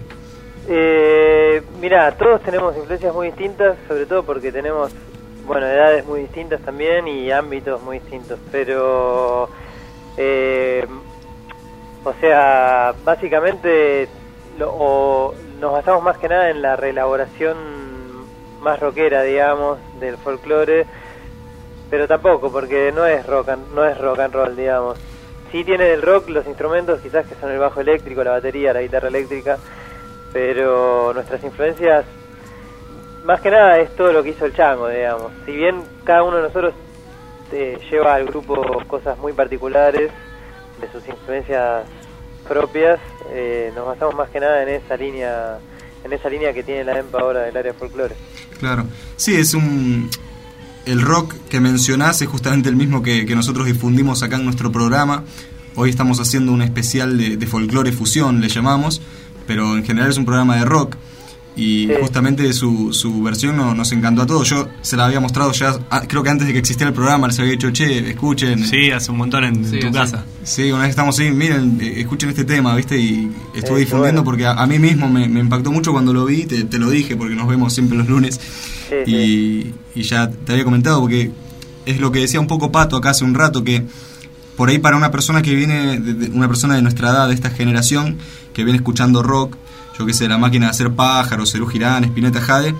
S12: Eh, mira, todos tenemos influencias muy distintas, sobre todo porque tenemos, bueno, edades muy distintas también y ámbitos muy distintos, pero, eh, o sea, básicamente lo, o nos basamos más que nada en la reelaboración más rockera, digamos, del folclore, pero tampoco, porque no es rock and, no es rock and roll, digamos. Sí tiene del rock los instrumentos, quizás que son el bajo eléctrico, la batería, la guitarra eléctrica, pero nuestras influencias, más que nada, es todo lo que hizo el Chango, digamos. Si bien cada uno de nosotros eh, lleva al grupo cosas muy particulares de sus influencias propias. Eh, nos basamos más que nada en esa línea, en esa línea que tiene la E M P A ahora del área de folclore.
S3: Claro, sí, es un... El rock que mencionás es justamente el mismo que, que nosotros difundimos acá en nuestro programa. Hoy estamos haciendo un especial de, de folclore fusión, le llamamos, pero en general es un programa de rock. Y sí, justamente su, su versión no, nos encantó a todos. Yo se la había mostrado ya, ah, creo que antes de que existiera el programa, les había dicho, che, escuchen.
S1: Sí, hace un montón en, sí, en tu sí. casa.
S3: Sí, una vez estamos ahí, miren, escuchen este tema, ¿viste? Y estuve eh, difundiendo bueno. porque a, a mí mismo me, me impactó mucho cuando lo vi, te, te lo dije, porque nos vemos siempre los lunes. Sí, y, sí. y ya te había comentado, porque es lo que decía un poco Pato acá hace un rato, que por ahí para una persona que viene, de, de, una persona de nuestra edad, de esta generación, que viene escuchando rock, yo que sé, La Máquina de Hacer Pájaros, Serú Girán, Spinetta Jade,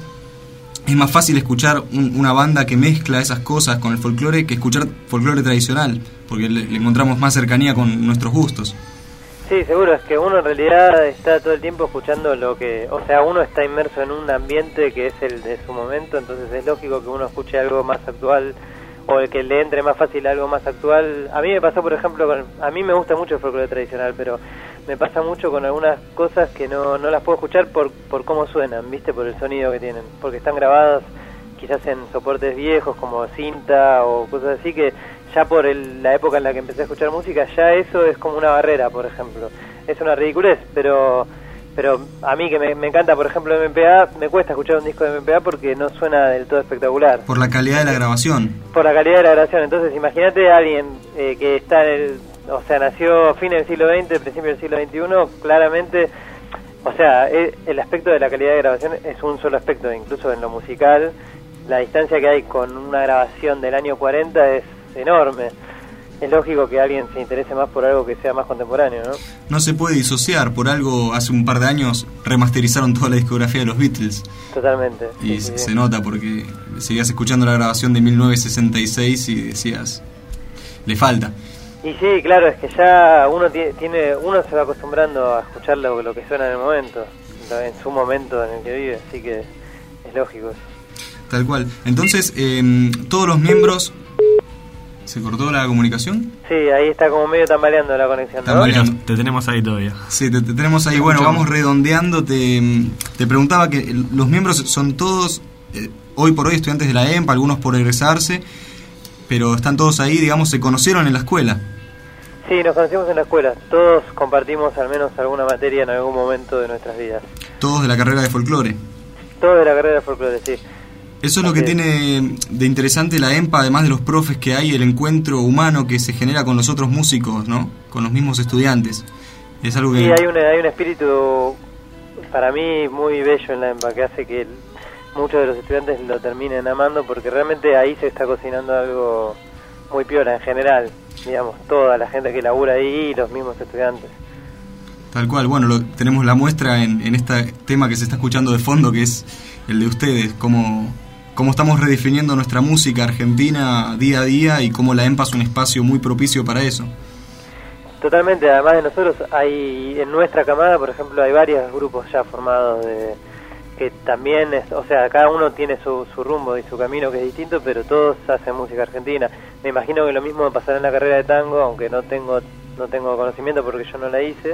S3: es más fácil escuchar un, una banda que mezcla esas cosas con el folclore que escuchar folclore tradicional, porque le, le encontramos más cercanía con nuestros gustos.
S12: Sí, seguro, es que uno en realidad está todo el tiempo escuchando lo que... O sea, uno está inmerso en un ambiente que es el de su momento, entonces es lógico que uno escuche algo más actual, o el que le entre más fácil algo más actual. A mí me pasó, por ejemplo, con, a mí me gusta mucho el folclore tradicional, pero me pasa mucho con algunas cosas que no, no las puedo escuchar por, por cómo suenan, ¿viste? Por el sonido que tienen, porque están grabadas quizás en soportes viejos como cinta o cosas así, que ya por el, la época en la que empecé a escuchar música, ya eso es como una barrera, por ejemplo. Es una ridiculez, pero pero a mí que me, me encanta, por ejemplo, M P A, me cuesta escuchar un disco de M P A porque no suena del todo espectacular.
S3: Por la calidad de la grabación.
S12: Por la calidad de la grabación. Entonces, imagínate a alguien eh, que está en el... O sea, nació a fines del siglo veinte, principio del siglo veintiuno, claramente... O sea, el, el aspecto de la calidad de grabación es un solo aspecto, incluso en lo musical. La distancia que hay con una grabación del año cuarenta es enorme. Es lógico que alguien se interese más por algo que sea más contemporáneo, ¿no?
S3: No se puede disociar, por algo hace un par de años remasterizaron toda la discografía de los Beatles.
S12: Totalmente.
S3: Y
S12: sí,
S3: se,
S12: sí.
S3: se nota porque seguías escuchando la grabación de mil novecientos sesenta y seis y decías, le falta.
S12: Y sí, claro, es que ya uno tiene, uno se va acostumbrando a escuchar lo, lo que suena en el momento, en su momento en el que vive, así que es lógico.
S3: Tal cual. Entonces, eh, todos los miembros... ¿Se cortó la comunicación?
S12: Sí, ahí está como medio tambaleando la conexión, ¿no?
S1: Tambaleando. Te tenemos ahí todavía.
S3: Sí, te, te tenemos ahí. Bueno, vamos redondeando. Te, te preguntaba que los miembros son todos, eh, hoy por hoy, estudiantes de la E M P A, algunos por egresarse, pero están todos ahí, digamos, se conocieron en la escuela.
S12: Sí, nos conocimos en la escuela. Todos compartimos al menos alguna materia en algún momento de nuestras vidas.
S3: Todos de la carrera de folclore.
S12: Todos de la carrera de folclore, sí.
S3: Eso es lo que tiene de interesante la E M P A, además de los profes que hay, el encuentro humano que se genera con los otros músicos, ¿no? Con los mismos estudiantes. Es algo que...
S12: Sí, hay un, hay un espíritu para mí muy bello en la E M P A que hace que el, muchos de los estudiantes lo terminen amando, porque realmente ahí se está cocinando algo muy piola en general, digamos, toda la gente que labura ahí y los mismos estudiantes.
S3: Tal cual, bueno, lo, tenemos la muestra en, en este tema que se está escuchando de fondo, que es el de ustedes, cómo, cómo estamos redefiniendo nuestra música argentina día a día y cómo la E M P A es un espacio muy propicio para eso.
S12: Totalmente, además de nosotros, hay en nuestra camada, por ejemplo, hay varios grupos ya formados de que también, es, o sea, cada uno tiene su, su rumbo y su camino que es distinto, pero todos hacen música argentina. Me imagino que lo mismo me pasará en la carrera de tango, aunque no tengo no tengo conocimiento porque yo no la hice,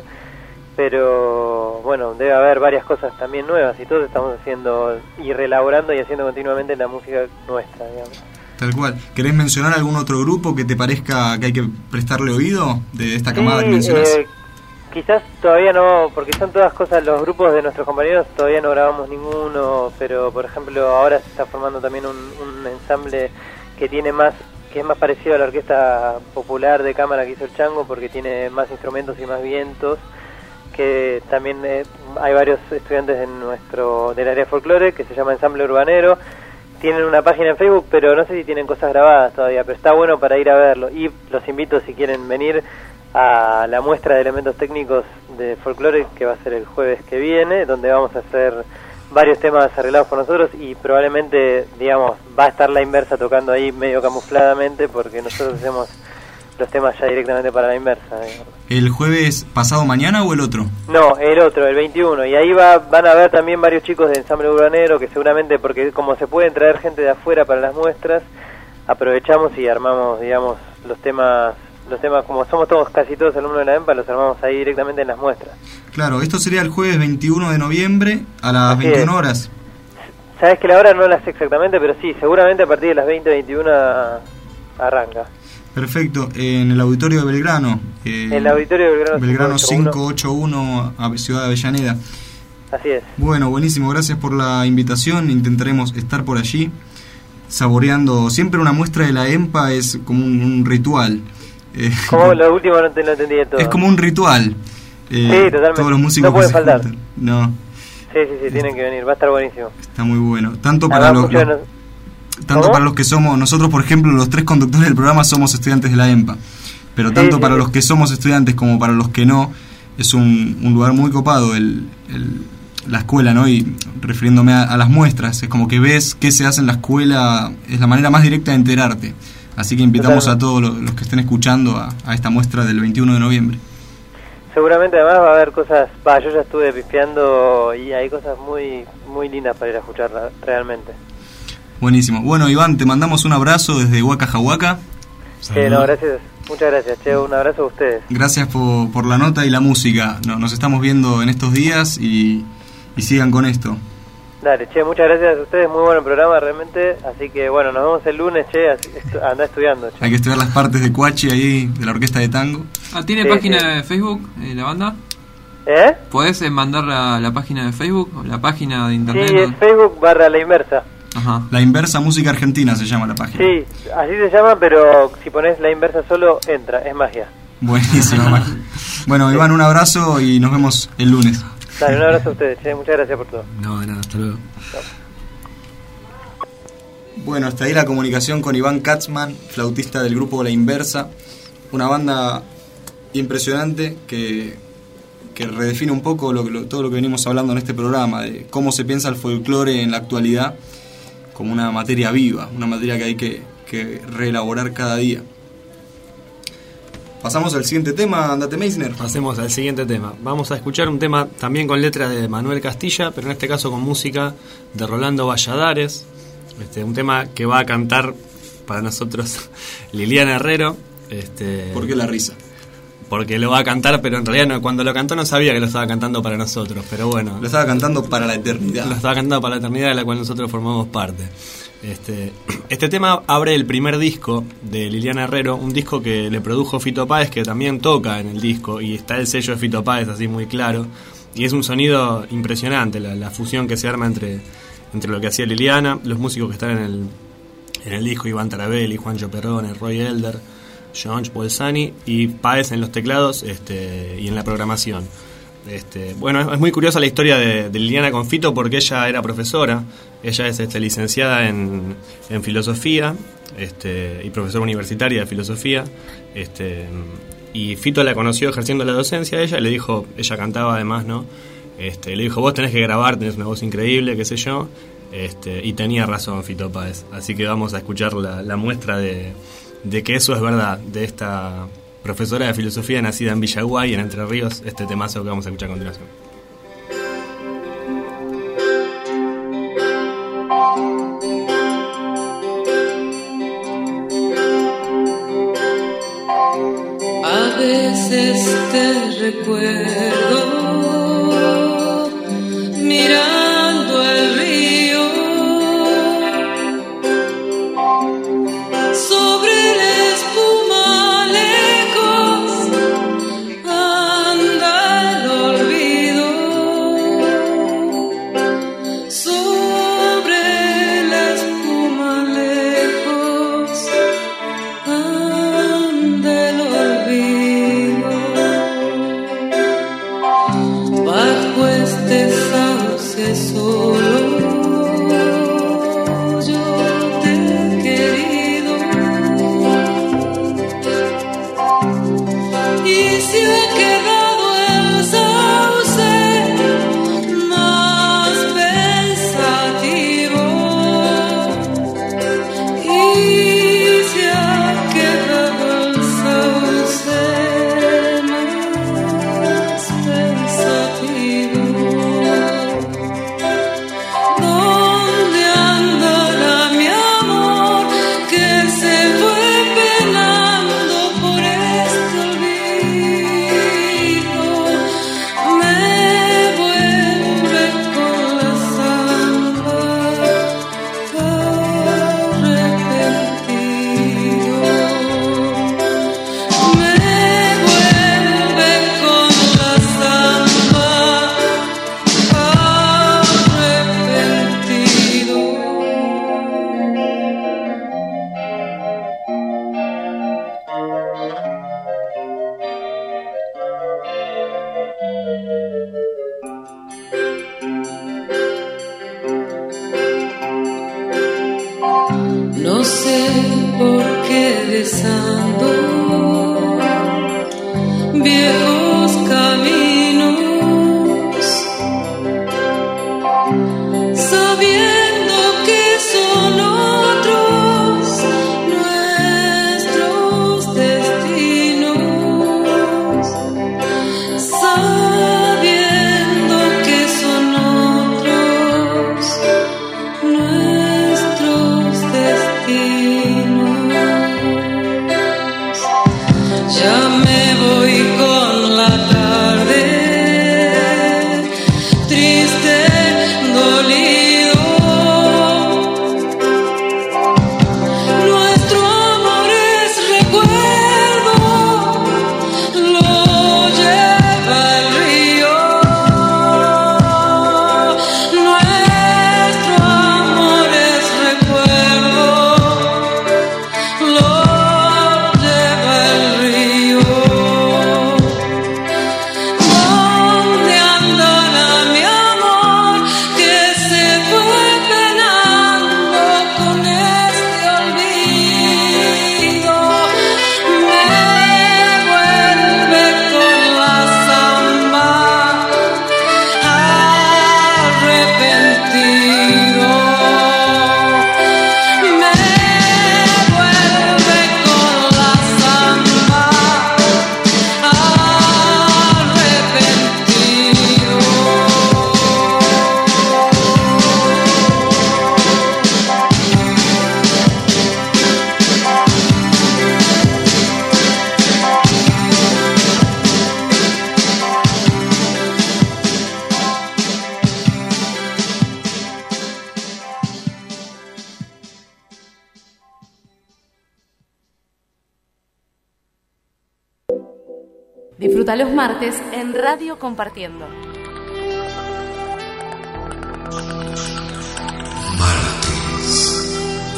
S12: pero bueno, debe haber varias cosas también nuevas y todos estamos haciendo y reelaborando y haciendo continuamente la música nuestra, digamos.
S3: Tal cual. ¿Querés mencionar algún otro grupo que te parezca que hay que prestarle oído de esta camada
S12: sí,
S3: que mencionás?
S12: Eh, quizás todavía no, porque son todas cosas, los grupos de nuestros compañeros todavía no grabamos ninguno, pero por ejemplo ahora se está formando también un, un ensamble que tiene más, que es más parecido a la orquesta popular de cámara que hizo el Chango, porque tiene más instrumentos y más vientos, que también eh, hay varios estudiantes de nuestro del área de folclore que se llama Ensamble Urbanero. Tienen una página en Facebook, pero no sé si tienen cosas grabadas todavía, pero está bueno para ir a verlo. Y los invito, si quieren venir, a la muestra de elementos técnicos de folclore que va a ser el jueves que viene, donde vamos a hacer varios temas arreglados por nosotros y probablemente, digamos, va a estar la inversa tocando ahí medio camufladamente, porque nosotros hacemos los temas ya directamente para la inversa, digamos.
S3: ¿El jueves pasado mañana o el otro?
S12: No, el otro, el veintiuno, y ahí va, van a ver también varios chicos de Ensamble Urbanero que seguramente, porque como se pueden traer gente de afuera para las muestras, aprovechamos y armamos, digamos, los temas, los temas como somos todos casi todos alumnos de la EMPA, los armamos ahí directamente en las muestras.
S3: Claro, esto sería el jueves veintiuno de noviembre a las
S12: Así
S3: veintiuna
S12: es.
S3: horas.
S12: Sabes que la hora no la sé exactamente, pero sí, seguramente a partir de las veinte, veintiuno arranca.
S3: Perfecto, en el auditorio de Belgrano. Eh,
S12: El auditorio de Belgrano,
S3: Belgrano
S12: quinientos
S3: quinientos ochenta y uno, a Ciudad de Avellaneda.
S12: Así es.
S3: Bueno, buenísimo, gracias por la invitación, intentaremos estar por allí, saboreando, siempre una muestra de la EMPA es como un, un ritual. Eh,
S12: Como lo último no te lo entendí de todo.
S3: es como un ritual. Eh,
S12: Sí, totalmente.
S3: Todos los músicos
S12: No puede
S3: que se
S12: faltar.
S3: juntan. No,
S12: Sí, sí, sí, tienen que venir, va a estar buenísimo.
S3: está muy bueno. Tanto para
S12: Además,
S3: los,
S12: muchos de
S3: los-
S12: nos-
S3: tanto
S12: ¿Cómo?
S3: para los que somos, nosotros por ejemplo, los tres conductores del programa somos estudiantes de la EMPA, pero
S12: Sí,
S3: tanto
S12: sí,
S3: para
S12: sí.
S3: los que somos estudiantes como para los que no, es un, un lugar muy copado el, el- la escuela, ¿no? Y refiriéndome a, a las muestras, es como que ves qué se hace en la escuela, es la manera más directa de enterarte. Así que invitamos
S12: Totalmente.
S3: a todos los, los que estén escuchando a, a esta muestra del veintiuno de noviembre.
S12: Seguramente además va a haber cosas, va, yo ya estuve pispeando y hay cosas muy muy lindas para ir a escucharla, realmente.
S3: Buenísimo. Bueno, Iván, te mandamos un abrazo desde Huaca Jahuaca.
S12: Che, no, gracias, muchas gracias, che, un abrazo a ustedes.
S3: Gracias por, por la nota y la música. No- nos estamos viendo en estos días y, y sigan con esto.
S12: Dale, che, muchas gracias a ustedes, muy buen programa realmente, así que bueno, nos vemos el lunes, che, así- estu- anda estudiando, che.
S3: Hay que estudiar las partes de Cuachi ahí, de la orquesta de tango.
S2: Ah, ¿tiene
S12: Sí,
S2: página
S12: sí.
S2: de Facebook eh, la banda?
S12: ¿Eh?
S2: ¿Podés eh, mandar la, la página de Facebook o la página de
S12: Sí,
S2: internet?
S12: es Facebook barra La Inversa.
S2: Ajá.
S3: La Inversa Música Argentina se llama la página.
S12: Sí, así se llama, pero si pones La Inversa solo, entra, es magia.
S3: Buenísima. Magia. Bueno, Iván, un abrazo y nos vemos el lunes.
S12: Dale, un abrazo a ustedes, che, muchas gracias por todo.
S13: No, de nada, hasta luego.
S3: Bueno, hasta ahí la comunicación con Iván Katzman, flautista del grupo La Inversa, una banda impresionante que, que redefine un poco lo, lo- todo lo que venimos hablando en este programa, de cómo se piensa el folclore en la actualidad como una materia viva, una materia que hay que, que reelaborar cada día. Pasamos al siguiente tema, Andate Meisner.
S1: Pasemos al siguiente tema. Vamos a escuchar un tema también con letra de Manuel Castilla, pero en este caso con música de Rolando Valladares. Este, un tema que va a cantar para nosotros Liliana Herrero. Este,
S3: ¿Por qué la risa?
S1: Porque lo va a cantar, pero en realidad no, cuando lo cantó no sabía que lo estaba cantando para nosotros, pero bueno.
S3: Lo estaba cantando para la eternidad.
S1: Lo estaba cantando para la eternidad de la cual nosotros formamos parte. Este, este tema abre el primer disco de Liliana Herrero, un disco que le produjo Fito Páez, que también toca en el disco, y está el sello de Fito Páez así muy claro, y es un sonido impresionante, la, la fusión que se arma entre, entre lo que hacía Liliana, los músicos que están en el, en el disco, Iván Tarabelli, Juancho Perrone, Roy Elder, John Bolsani y Páez en los teclados este, y en la programación. Este, bueno, es, es muy curiosa la historia de, de Liliana con Fito porque ella era profesora, ella es este, licenciada en, en filosofía este, y profesora universitaria de filosofía, este, y Fito la conoció ejerciendo la docencia a ella y le dijo, ella cantaba además, ¿no? Este, le dijo, vos tenés que grabar, tenés una voz increíble, qué sé yo, este, y tenía razón Fito Páez, así que vamos a escuchar la, la muestra de, de que eso es verdad, de esta profesora de filosofía nacida en Villaguay, en Entre Ríos, este temazo que vamos a escuchar a continuación.
S14: A veces te recuerdo mirando el río sobre la espuma lejos anda el olvido sobre la espuma lejos anda el olvido bajo este sauce regresando, viejos caminos, sabiendo que son otros nuestros destinos, sabiendo que son otros nuestros destinos. Ya me voy con la tarde, triste, dolido. Nuestro amor es recuerdo, lo lleva el río. Nuestro amor es recuerdo, lo lleva el río. ¿Dónde andará mi amor que se fue penando con este olvido? Me vuelve con la samba arrepentido. Me vuelve con la samba arrepentido.
S6: Disfruta los martes en Radio Compartiendo.
S13: Martes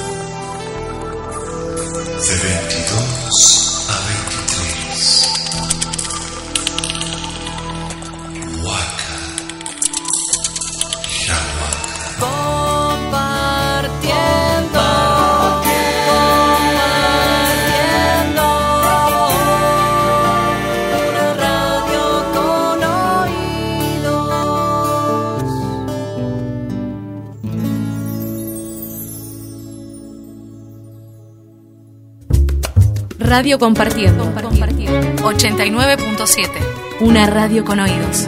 S13: de veintidós a veintitrés. Huaca, Yahuaca.
S4: Compartiendo, compartiendo, una radio con oídos.
S6: Radio Compartiendo. ochenta y nueve punto siete. Una radio con oídos.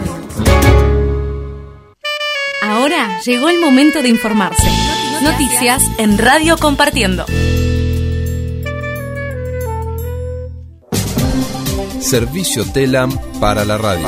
S6: Ahora llegó el momento de informarse. Noticias en Radio Compartiendo.
S15: Servicio TELAM para la radio.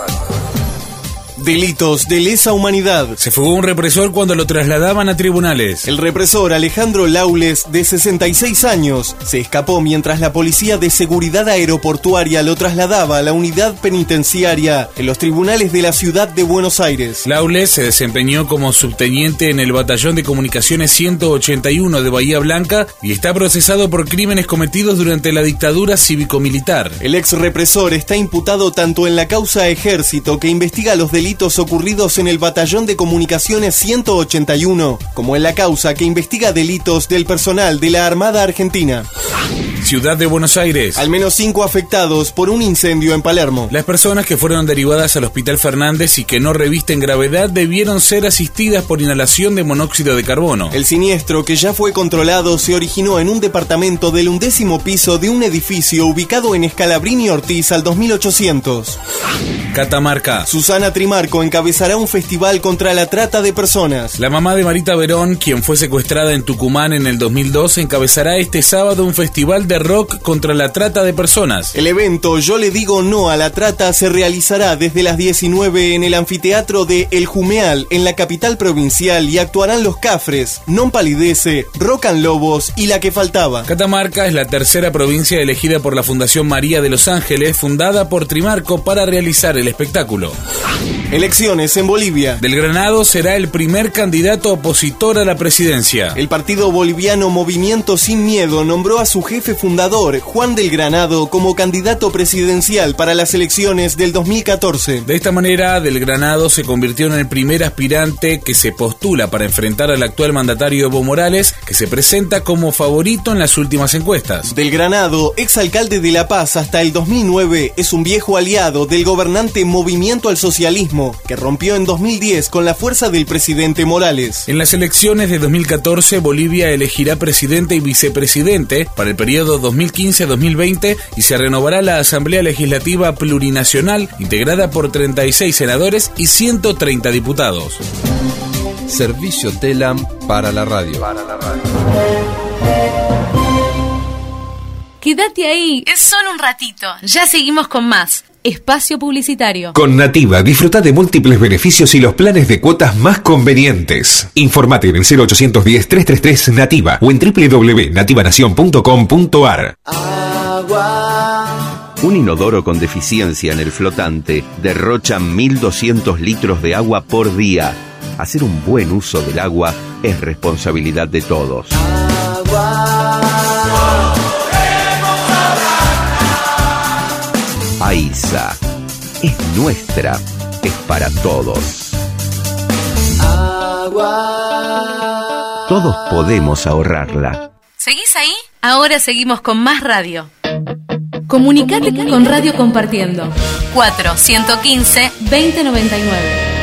S16: Delitos de lesa humanidad.
S17: Se fugó un represor cuando lo trasladaban a tribunales.
S16: El represor Alejandro Laules, de sesenta y seis años, se escapó mientras la Policía de Seguridad Aeroportuaria lo trasladaba a la unidad penitenciaria en los tribunales de la ciudad de Buenos Aires.
S17: Laules se desempeñó como subteniente en el Batallón de Comunicaciones ciento ochenta y uno de Bahía Blanca y está procesado por crímenes cometidos durante la dictadura cívico-militar.
S16: El ex represor está imputado tanto en la causa Ejército, que investiga los delitos ocurridos en el Batallón de Comunicaciones ciento ochenta y uno, como en la causa que investiga delitos del personal de la Armada Argentina.
S17: Ciudad de Buenos Aires.
S16: Al menos cinco afectados por un incendio en Palermo.
S17: Las personas que fueron derivadas al Hospital Fernández y que no revisten gravedad debieron ser asistidas por inhalación de monóxido de carbono.
S16: El siniestro, que ya fue controlado, se originó en un departamento del undécimo piso de un edificio ubicado en Scalabrini Ortiz al dos mil ochocientos.
S17: Catamarca.
S16: Susana Trimarco encabezará un festival contra la trata de personas.
S17: La mamá de Marita Verón, quien fue secuestrada en Tucumán en el dos mil dos, encabezará este sábado un festival de rock contra la trata de personas.
S16: El evento Yo le digo no a la trata se realizará desde las diecinueve en el anfiteatro de El Jumeal, en la capital provincial, y actuarán Los Cafres, Non Palidece, Rock and Lobos y La que faltaba.
S17: Catamarca es la tercera provincia elegida por la Fundación María de los Ángeles, fundada por Trimarco para realizar el espectáculo.
S16: Elecciones en Bolivia.
S17: Del Granado será el primer candidato opositor a la presidencia.
S16: El partido boliviano Movimiento Sin Miedo nombró a su jefe fundador, Juan del Granado, como candidato presidencial para las elecciones del dos mil catorce.
S17: De esta manera, Del Granado se convirtió en el primer aspirante que se postula para enfrentar al actual mandatario Evo Morales, que se presenta como favorito en las últimas encuestas.
S16: Del Granado, exalcalde de La Paz hasta el dos mil nueve, es un viejo aliado del gobernante Movimiento al Socialismo, que rompió en dos mil diez con la fuerza del presidente Morales.
S17: En las elecciones de dos mil catorce, Bolivia elegirá presidente y vicepresidente para el periodo dos mil quince a dos mil veinte y se renovará la Asamblea Legislativa Plurinacional, integrada por treinta y seis senadores y ciento treinta diputados.
S15: Servicio Telam para la radio. Para la radio.
S6: Quédate ahí, es solo un ratito. Ya seguimos con más. Espacio publicitario.
S18: Con Nativa, disfruta de múltiples beneficios y los planes de cuotas más convenientes. Informate en el cero ochocientos diez, trescientos treinta y tres Nativa o en doble u doble u doble u punto nativanación punto com punto a r.
S19: Agua. Un inodoro con deficiencia en el flotante derrocha mil doscientos litros de agua por día. Hacer un buen uso del agua es responsabilidad de todos. Agua. AISA es nuestra, es para todos. Agua. Todos podemos ahorrarla.
S6: ¿Seguís ahí? Ahora seguimos con más radio. Comunicate con Radio Compartiendo. cuatro uno cinco veinte noventa y nueve.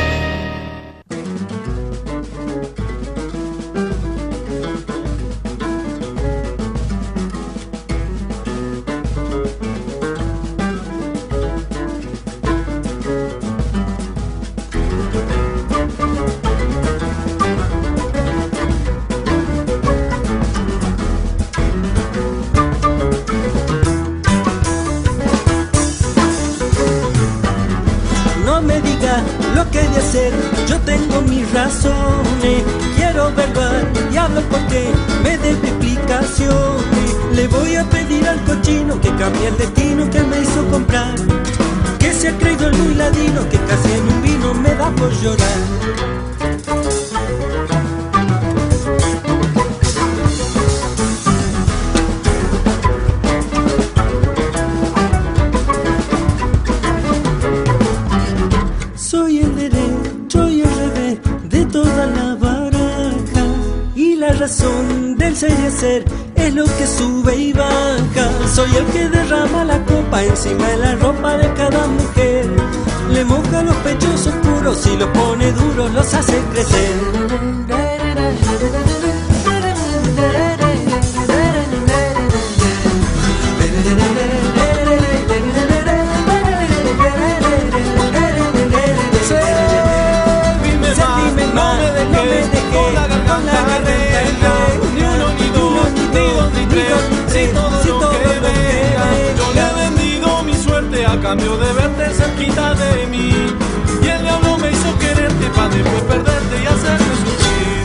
S11: Yo tengo mis razones, quiero verdad y hablo porque me dé explicaciones. Le voy a pedir al cochino que cambie el destino que me hizo comprar, que se ha creído el muy ladino, que casi en un vino me da por llorar. La razón del ser y hacer es lo que sube y baja. Soy el que derrama la copa encima de la ropa de cada mujer. Le moja los pechos oscuros y los pone duros, los hace crecer.
S20: A cambio de verte cerquita de mí, y el diablo me hizo quererte para después perderte y hacerme sufrir.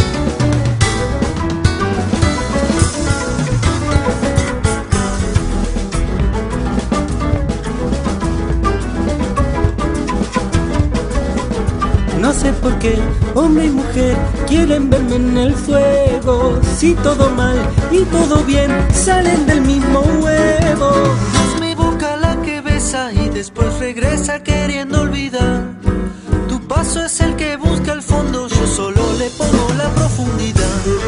S11: No sé por qué hombre y mujer quieren verme en el fuego. Si todo mal y todo bien salen del mismo huevo.
S21: Y después regresa queriendo olvidar. Tu paso es el que busca el fondo, yo solo le pongo la profundidad.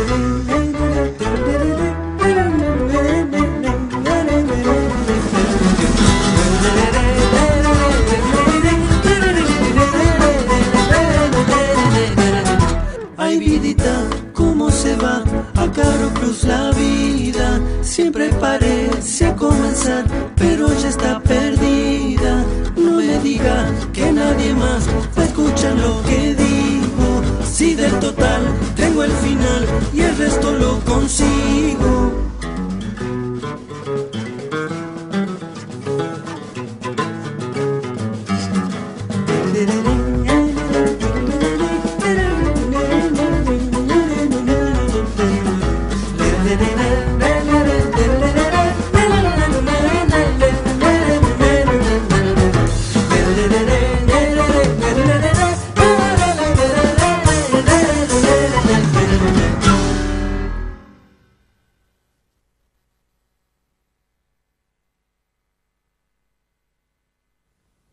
S21: Ay, vidita, cómo se va a caro cruz la vida. Siempre parece comenzar, pero ya está perdida. No me diga que nadie más va a escuchar lo que digo. Si del total tengo el final y el resto lo consigo.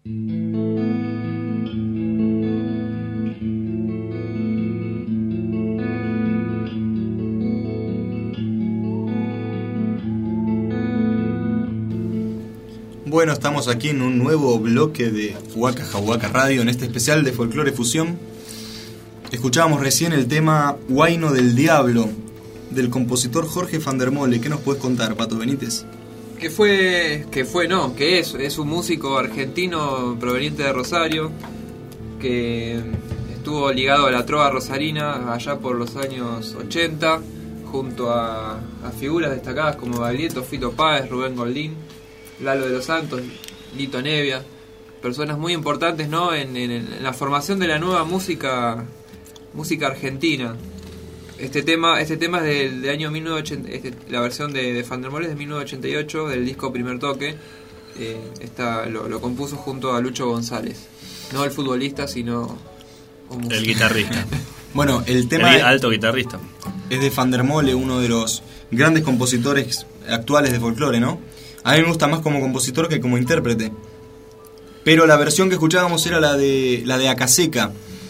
S3: Bueno, estamos aquí en un nuevo bloque de Huaca Jahuaca Radio, en este especial de Folclore Fusión. Escuchábamos recién el tema Huayno del Diablo, del compositor Jorge van der Mole. ¿Qué nos puedes contar, Pato Benítez?
S2: Que fue, que fue, no, que es, es un músico argentino proveniente de Rosario, que estuvo ligado a la trova rosarina allá por los años ochenta, junto a, a figuras destacadas como Baglietto, Fito Páez, Rubén Goldín, Lalo de los Santos, Lito Nevia, personas muy importantes, ¿no?, en, en, en la formación de la nueva música música argentina. Este tema este tema es del, del año mil novecientos ochenta, este, la versión de, de van der Mole es de mil novecientos ochenta y ocho, del disco Primer Toque. Eh, esta, lo, lo compuso junto a Lucho González, no el futbolista, sino un
S1: el guitarrista.
S3: Bueno, el tema
S1: el alto guitarrista
S3: es de van der Mole, uno de los grandes compositores actuales de folclore, ¿no? A mí me gusta más como compositor que como intérprete. Pero la versión que escuchábamos era la de la de Acaseca,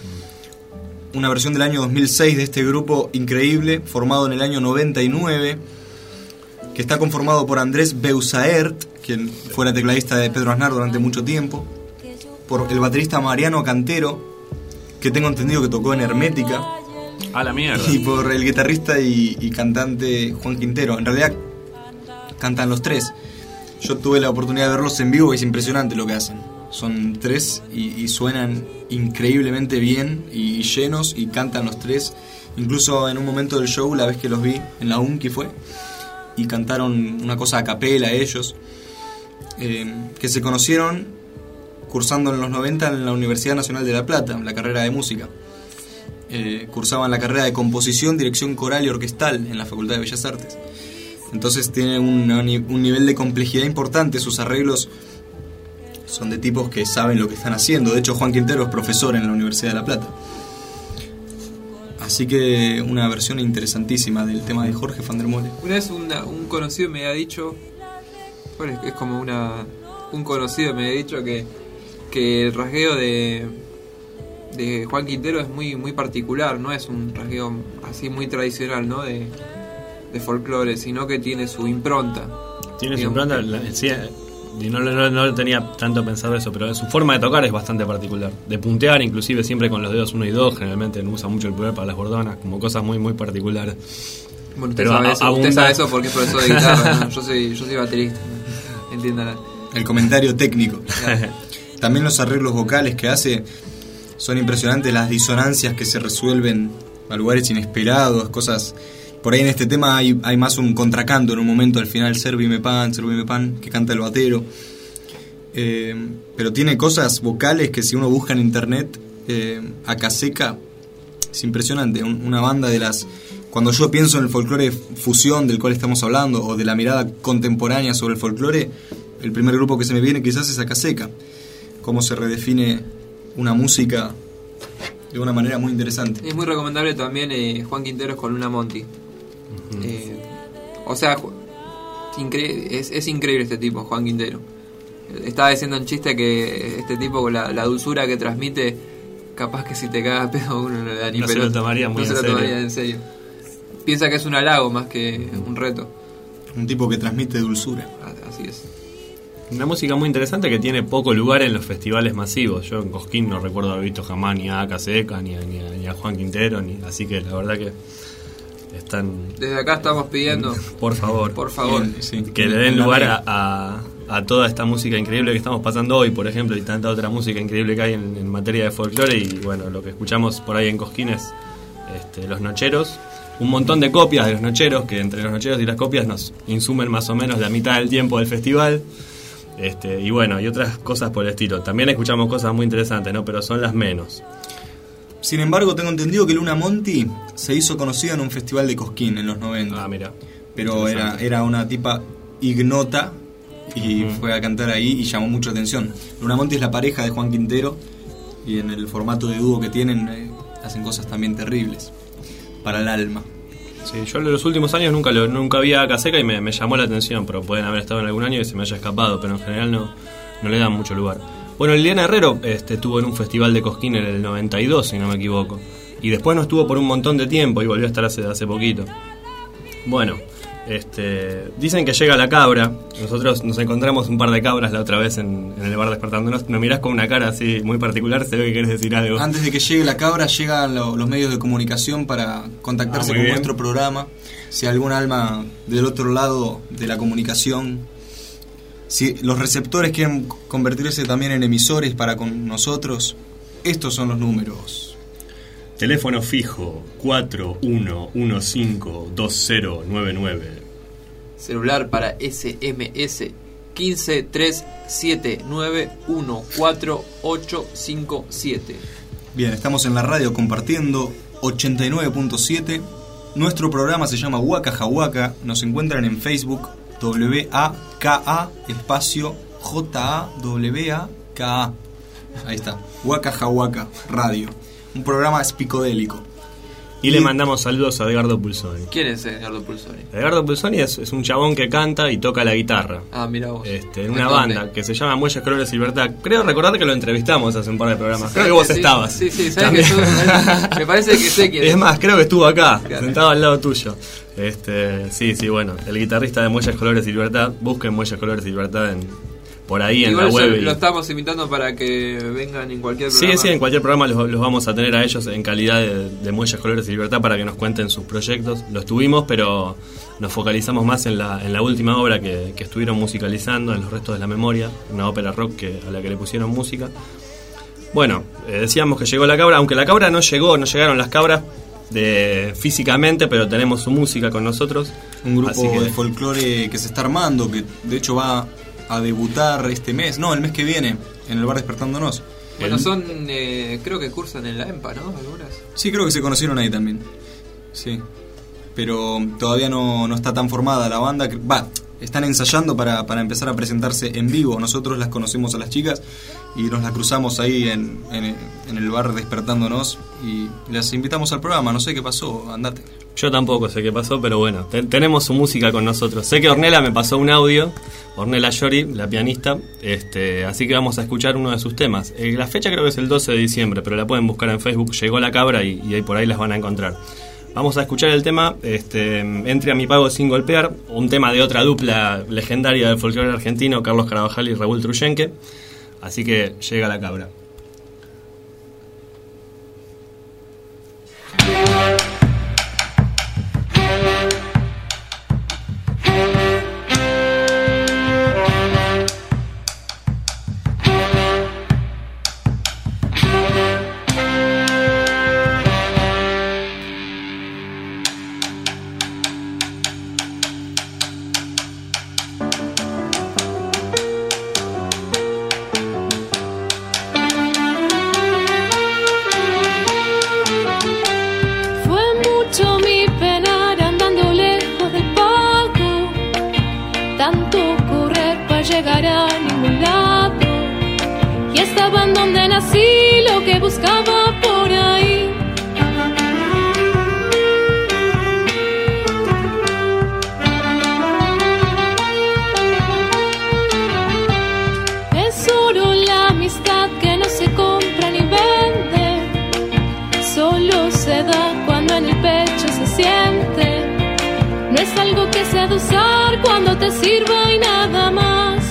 S3: una versión del año dos mil seis de este grupo increíble, formado en el año noventa y nueve, que está conformado por Andrés Beusaert, quien fuera tecladista de Pedro Aznar durante mucho tiempo, por el baterista Mariano Cantero, que tengo entendido que tocó en Hermética,
S1: a la mierda,
S3: y por el guitarrista y, y cantante Juan Quintero. En realidad cantan los tres. Yo tuve la oportunidad de verlos en vivo y es impresionante lo que hacen. Son tres y, y suenan increíblemente bien y, y llenos, y cantan los tres. Incluso en un momento del show, la vez que los vi, en la UNCI fue, y cantaron una cosa a capela ellos, eh, que se conocieron cursando en los noventa en la Universidad Nacional de La Plata, la carrera de música. Eh, cursaban la carrera de composición, dirección coral y orquestal en la Facultad de Bellas Artes. Entonces tiene un, un nivel de complejidad importante. Sus arreglos son de tipos que saben lo que están haciendo. De hecho, Juan Quintero es profesor en la Universidad de La Plata. Así que una versión interesantísima del tema de Jorge van der Mole.
S2: Una vez una, un conocido me había dicho, bueno, es como una un conocido me había dicho que, que el rasgueo de, de Juan Quintero es muy muy particular. No es un rasgueo así muy tradicional, ¿no?, de de folclore, sino que tiene su impronta.
S1: Tiene su impronta, la, sí, y no, no, no tenía tanto pensado eso, pero su forma de tocar es bastante particular. De puntear, inclusive siempre con los dedos uno y dos, generalmente no usa mucho el pulgar para las bordonas, como cosas muy muy particulares.
S2: Bueno, usted, pero sabe, a, eso, usted sabe eso porque es profesor de guitarra, ¿no? Yo soy yo soy baterista, ¿no? Entiéndala.
S3: El comentario técnico. También los arreglos vocales que hace son impresionantes, las disonancias que se resuelven a lugares inesperados, cosas. Por ahí en este tema hay, hay más un contracanto en un momento al final, Servime Pan, Servime Pan, que canta el batero. Eh, pero tiene cosas vocales que si uno busca en internet, eh, Acaseca, es impresionante. Un, una banda de las... Cuando yo pienso en el folclore fusión del cual estamos hablando, o de la mirada contemporánea sobre el folclore, el primer grupo que se me viene quizás es Acaseca. Cómo se redefine una música de una manera muy interesante.
S2: Es muy recomendable también eh, Juan Quinteros con Luna Monti. Eh, o sea, incre- es, es increíble este tipo, Juan Quintero. Estaba diciendo en chiste que este tipo, con la, la dulzura que transmite, capaz que si te caga pedo uno no le da ni
S1: no
S2: pelota.
S1: Se lo tomaría muy
S2: no se
S1: en
S2: lo
S1: serio.
S2: tomaría en serio. Piensa que es un halago más que un reto.
S3: Un tipo que transmite dulzura.
S2: Así es.
S1: Una música muy interesante que tiene poco lugar en los festivales masivos. Yo en Cosquín no recuerdo haber visto jamás ni a Acaseca, ni a, ni, a, ni a Juan Quintero, ni, así que la verdad que están...
S2: Desde acá estamos pidiendo,
S1: por favor,
S2: por favor,
S1: sí, que le den lugar a, a, a toda esta música increíble que estamos pasando hoy, por ejemplo, y tanta otra música increíble que hay en, en materia de folclore. Y bueno, lo que escuchamos por ahí en Cosquín es este, Los Nocheros, un montón de copias de Los Nocheros, que entre Los Nocheros y las copias nos insumen más o menos la mitad del tiempo del festival. Este, y bueno, y otras cosas por el estilo. También escuchamos cosas muy interesantes, ¿no? Pero son las menos.
S3: Sin embargo, tengo entendido que Luna Monti se hizo conocida en un festival de Cosquín en los noventa.
S1: Ah, mira.
S3: Pero era, era una tipa ignota y uh-huh. fue a cantar ahí y llamó mucho la atención. Luna Monti es la pareja de Juan Quintero y en el formato de dúo que tienen eh, hacen cosas también terribles para el alma.
S1: Sí, yo en los últimos años nunca lo, nunca vi a Acaseca y me, me llamó la atención, pero pueden haber estado en algún año y se me haya escapado, pero en general no, no le dan mucho lugar. Bueno, Liliana Herrero este, estuvo en un festival de Cosquín en el noventa y dos, si no me equivoco. Y después no estuvo por un montón de tiempo y volvió a estar hace, hace poquito. Bueno, este, dicen que llega la cabra. Nosotros nos encontramos un par de cabras la otra vez en, en el bar despertándonos. Me mirás con una cara así muy particular, se ve que querés decir algo.
S3: Antes de que llegue la cabra, llegan lo, los medios de comunicación para contactarse
S1: Ah, muy
S3: con
S1: bien.
S3: nuestro programa. Si algún alma del otro lado de la comunicación, si los receptores quieren convertirse también en emisores para con nosotros, estos son los números.
S1: Teléfono fijo cuatro uno uno cinco dos cero nueve nueve.
S2: Celular para S M S quince tres siete nueve uno cuatro ocho cinco siete.
S3: Bien, estamos en la radio compartiendo ochenta y nueve punto siete. Nuestro programa se llama Waka Jawaka. Nos encuentran en Facebook W A K A espacio J A W A K A. Ahí está, Waka Jawaka Radio. Un programa espicodélico.
S1: Y, y le mandamos saludos a Edgardo Pulsoni.
S2: ¿Quién es Edgardo Pulsoni?
S1: Edgardo Pulsoni es, es un chabón que canta y toca la guitarra.
S2: Ah, mira vos.
S1: Este, en una
S2: ¿Dónde?
S1: banda que se llama Muelles, Colores y Libertad. Creo recordar que lo entrevistamos hace un par de programas. Creo que vos
S2: sí,
S1: estabas.
S2: Sí, sí, sabes que tú, me parece que sé quién es.
S1: Es más, creo que estuvo acá,
S2: Claro.
S1: sentado al lado tuyo. Este, sí, sí, bueno, el guitarrista de Muelles, Colores y Libertad. Busquen Muelles, Colores y Libertad en, por ahí en
S2: Igual
S1: la web.
S2: ya
S1: y-
S2: lo estamos invitando para que vengan en cualquier
S1: Sí,
S2: programa.
S1: sí, en cualquier programa los, los vamos a tener a ellos en calidad de, de Muelles, Colores y Libertad para que nos cuenten sus proyectos. Los tuvimos, pero nos focalizamos más en la, en la última obra que, que estuvieron musicalizando, en Los Restos de la Memoria, una ópera rock que, a la que le pusieron música. Bueno, eh, decíamos que llegó la cabra, aunque la cabra no llegó, no llegaron las cabras de, físicamente, pero tenemos su música con nosotros.
S3: Un grupo
S1: Así que-
S3: de folclore que se está armando, que de hecho va a debutar este mes, no, el mes que viene, en el bar Despertándonos.
S2: Bueno,
S3: El-
S2: son, eh, creo que cursan en la EMPA, ¿no? Algunas.
S3: Sí, creo que se conocieron ahí también. Sí. Pero todavía no, no está tan formada la banda. que- Va, están ensayando para, para empezar a presentarse en vivo. Nosotros las conocemos a las chicas y nos las cruzamos ahí en, en, en el bar Despertándonos y las invitamos al programa. No sé qué pasó, andate.
S1: Yo tampoco sé qué pasó, pero bueno, te- tenemos su música con nosotros. Sé que Ornella me pasó un audio, Ornella Llori, la pianista, este, así que vamos a escuchar uno de sus temas. Eh, la fecha creo que es el doce de diciembre, pero la pueden buscar en Facebook, Llegó la Cabra y, y ahí por ahí las van a encontrar. Vamos a escuchar el tema este, Entre a mi pago sin golpear, un tema de otra dupla legendaria del folclore argentino, Carlos Carabajal y Raúl Truyenque. Así que Llega la Cabra.
S7: Fue mucho mi penar andando lejos del pago, tanto correr para llegar a ningún lado. Y estaba en donde nací, lo que buscaba por ahí. Es oro la amistad que no se compra ni vende, solo se da cuando en el pecho se siente. No es algo que se ha de usar cuando te sirva y nada más.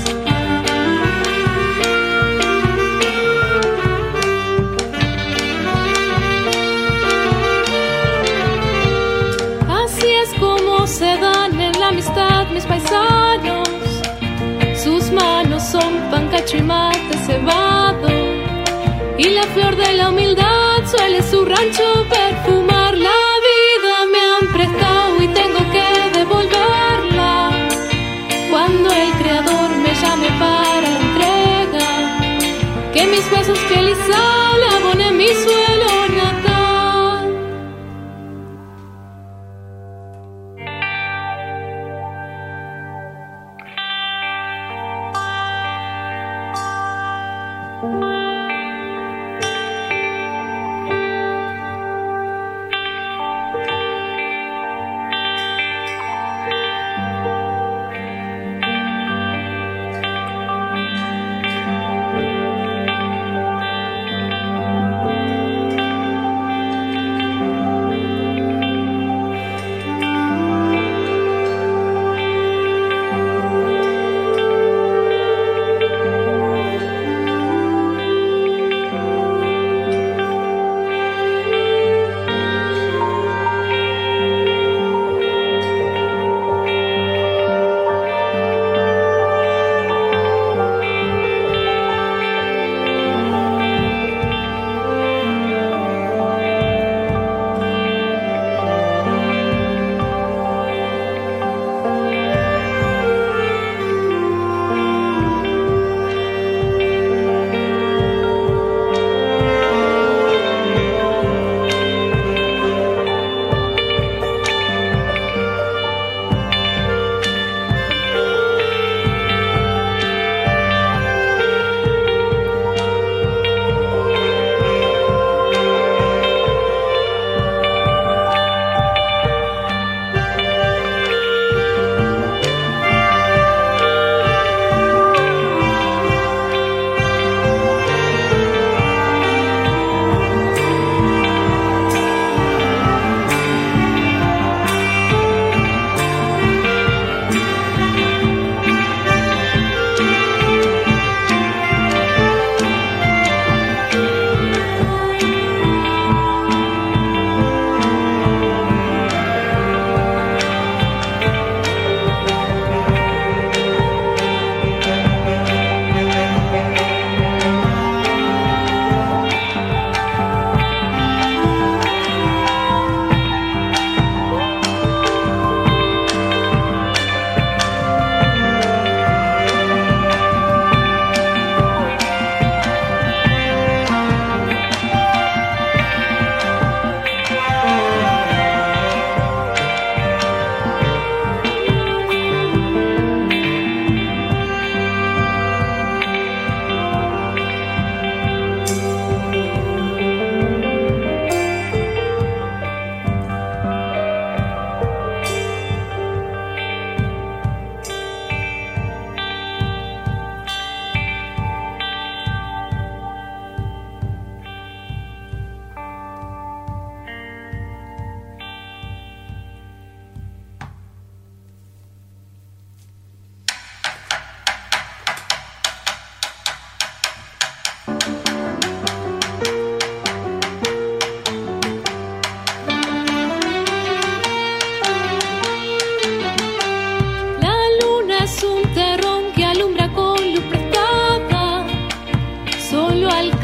S7: Así es como se dan en la amistad mis paisanos. Sus manos son pan, cacho y mate cebado, y la flor de la humildad suele su rancho perfumar. La vida me han prestado y tengo que devolverla cuando el creador me llame para la entrega. Que mis huesos, piel y sal abonen mi suelo natal.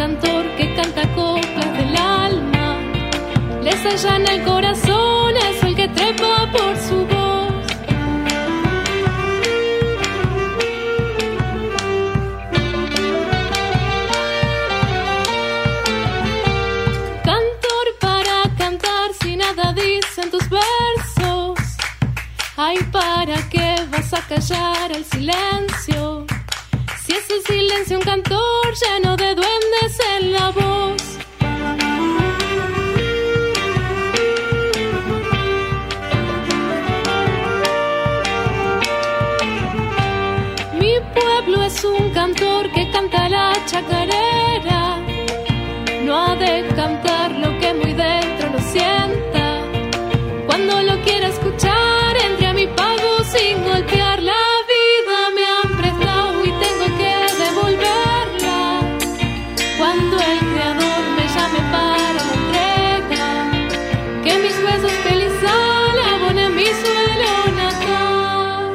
S7: cantor que canta coplas del alma. Les allana el corazón, es el que trepa por su voz. Cantor para cantar si nada dicen tus versos. Ay, ¿para qué vas a callar el silencio? Si es el silencio un cantor lleno de duendes en la voz. Mi pueblo es un cantor que canta la chacarera. No ha de cantar lo que muy dentro lo sienta. Cuando lo quiera escuchar, entre a mi pago sin golpear. La vida me han prestado y tengo que devolverla. Cuando el creador me llame para la entrega, que mis huesos felizales abonen mi suelo natal.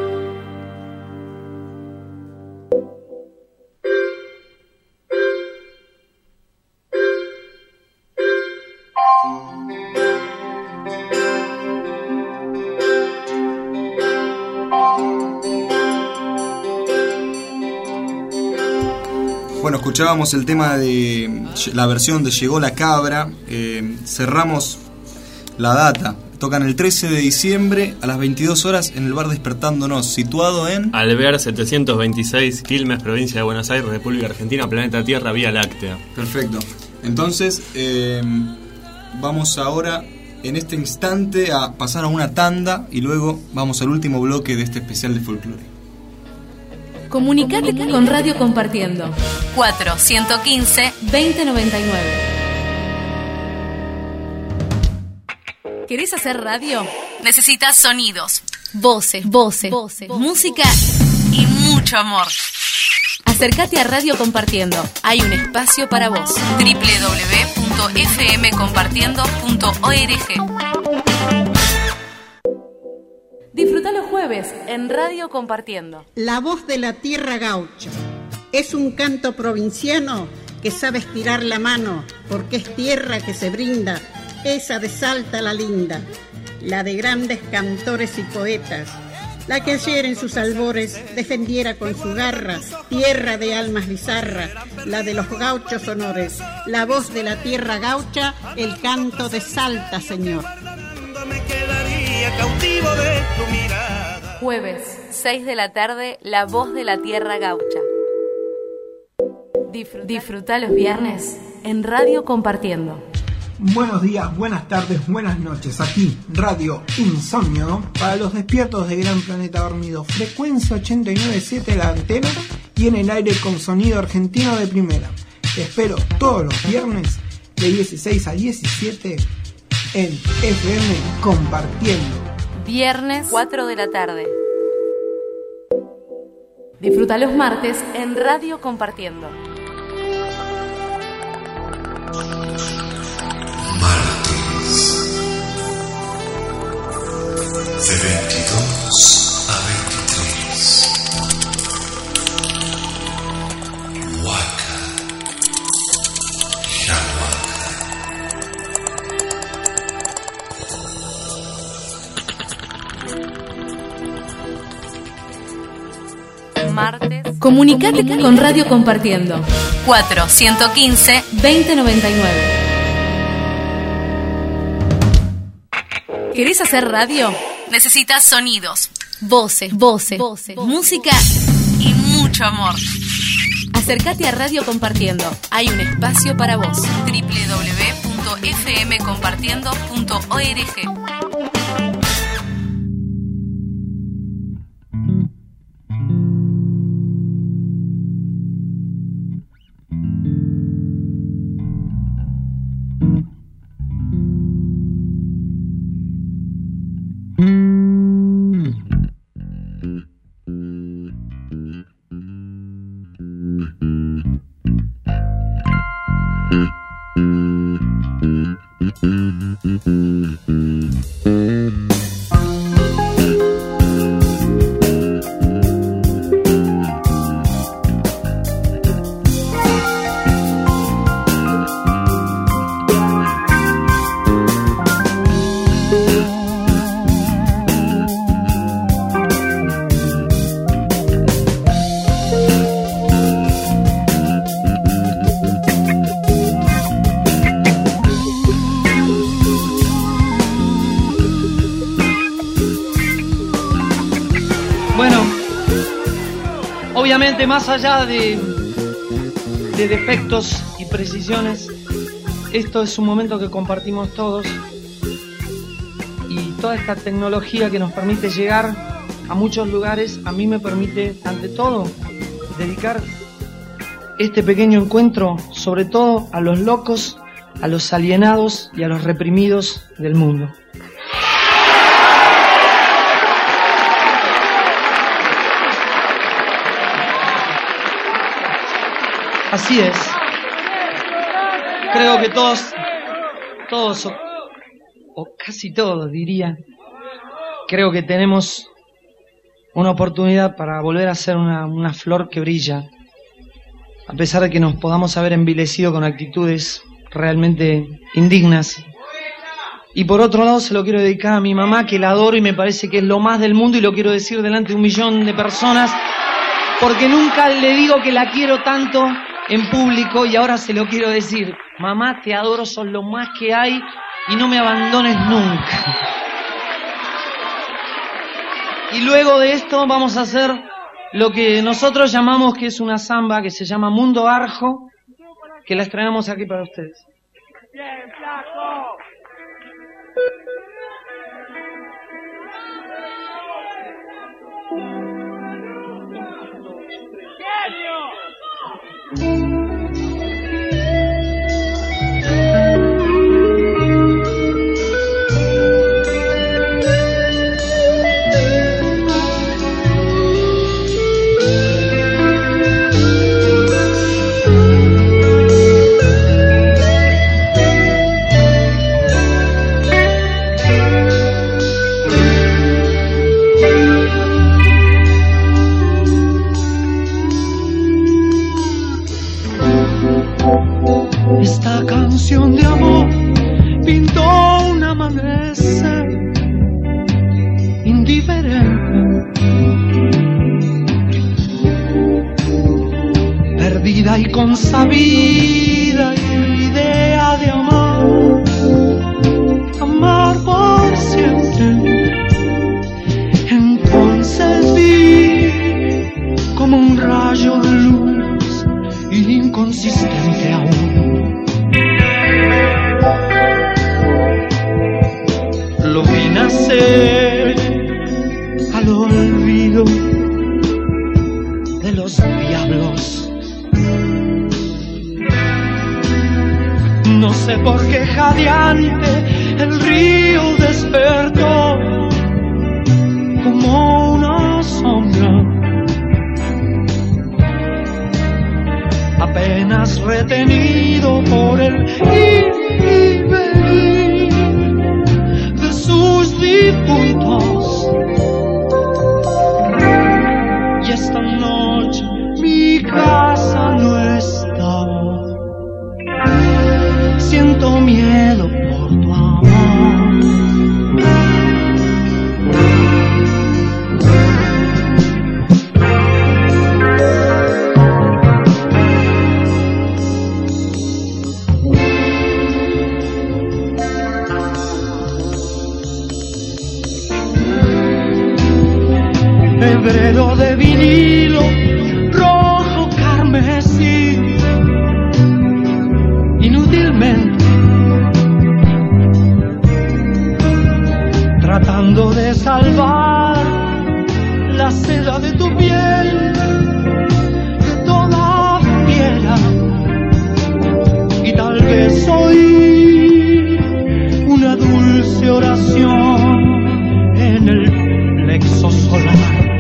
S3: Bueno, escuchábamos el tema de la versión de Llegó la Cabra. Eh, cerramos la data. Tocan el trece de diciembre a las veintidós horas en el bar Despertándonos, situado en
S1: Alvear setecientos veintiséis, Quilmes, provincia de Buenos Aires, República Argentina, planeta Tierra, Vía Láctea.
S3: Perfecto. Entonces, eh, vamos ahora, en este instante, a pasar a una tanda y luego vamos al último bloque de este especial de folclore.
S6: Comunicate con Radio Compartiendo. cuatro uno cinco, veinte noventa y nueve. ¿Querés hacer radio? Necesitas sonidos, voces, voces, voces, música y mucho amor. Acércate a Radio Compartiendo. Hay un espacio para vos. doble u doble u doble u punto f m compartiendo punto org. Disfruta los jueves en Radio Compartiendo.
S8: La voz de la tierra gaucha es un canto provinciano que sabe estirar la mano porque es tierra que se brinda, esa de Salta la linda, la de grandes cantores y poetas, la que ayer en sus albores defendiera con su garra, tierra de almas bizarra, la de los gauchos honores, la voz de la tierra gaucha, el canto de Salta, señor.
S5: Cautivo de tu mirada.
S6: Jueves, seis de la tarde, La Voz de la Tierra Gaucha. Disfruta, Disfruta los viernes en Radio Compartiendo.
S22: Buenos días, buenas tardes, buenas noches. Aquí, Radio Insomnio, para los despiertos de Gran Planeta Dormido. Frecuencia ochenta y nueve punto siete la antena y en el aire con sonido argentino de primera. Te espero todos los viernes de dieciséis a diecisiete en F M Compartiendo.
S6: Viernes, cuatro de la tarde. Disfruta los martes en Radio Compartiendo.
S13: Martes de veintidós a veintitrés. Huaca, Yahuaca.
S6: Martes. Comunicate con Radio Compartiendo. cuatro uno cinco, veinte noventa y nueve. ¿Querés hacer radio? Necesitas sonidos, voces, voces, voces, música y mucho amor. Acércate a Radio Compartiendo. Hay un espacio para vos. doble u doble u doble u punto f m compartiendo punto org.
S13: Mm-hmm.
S9: obviamente, más allá de, de defectos y precisiones, esto es un momento que compartimos todos, y toda esta tecnología que nos permite llegar a muchos lugares, a mí me permite, ante todo, dedicar este pequeño encuentro, sobre todo a los locos, a los alienados y a los reprimidos del mundo. Así es. Creo que todos, todos, o, o casi todos diría, creo que tenemos una oportunidad para volver a ser una, una flor que brilla, a pesar de que nos podamos haber envilecido con actitudes realmente indignas. Y por otro lado se lo quiero dedicar a mi mamá, que la adoro y me parece que es lo más del mundo, y lo quiero decir delante de un millón de personas, porque nunca le digo que la quiero tanto en público, y ahora se lo quiero decir. Mamá, te adoro, sos lo más que hay y no me abandones nunca. Y luego de esto vamos a hacer lo que nosotros llamamos, que es una samba que se llama Mundo Arjo, que la estrenamos aquí para ustedes.
S5: Bien, flaco.
S21: Esta canción de amor pintó un amanecer indiferente, perdida y consabida idea de amar, amar por siempre. Entonces vi como un rayo de luz inconsistente aún. Lo vi nacer al olvido de los diablos. No sé por qué jadeante el río despertó como una sombra, apenas retenido por el ir y venir de sus difuntos. Y esta noche mi casa no estaba. Siento miedo por tu amor. Febrero de vinilo, rojo carmesí, inútilmente tratando de salvar la seda de tu piel, de toda piedra. Y tal vez oí una dulce oración en el plexo solar.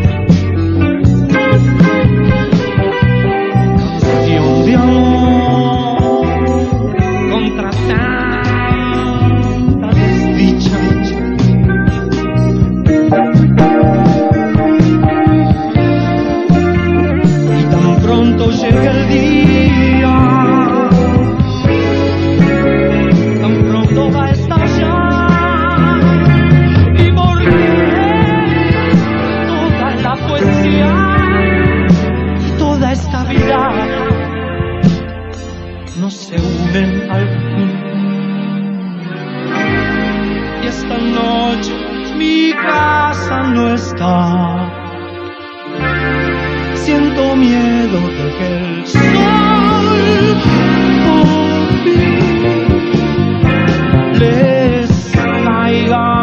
S21: Canción de amor contra tanta desdicha. Y tan pronto llega el día, tan pronto va a estallar. Y porque toda la poesía, toda esta vida no se unen al fin. Y esta noche mi casa no está. siento miedo de que el sol por fin les caiga.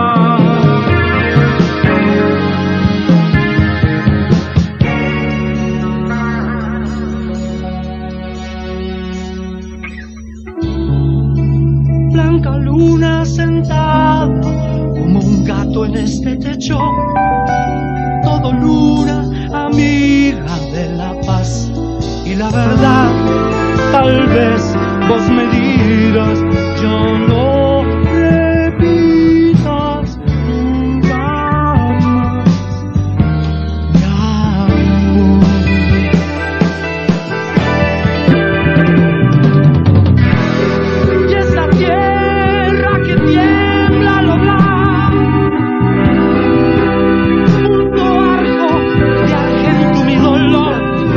S21: Blanca luna sentada como un gato en este techo, todo luna amiga de la paz y la verdad. Tal vez vos me dirás, yo no repitas nunca más mi amor. Y esa tierra que tiembla al doblar, mundo arco de argento mi dolor.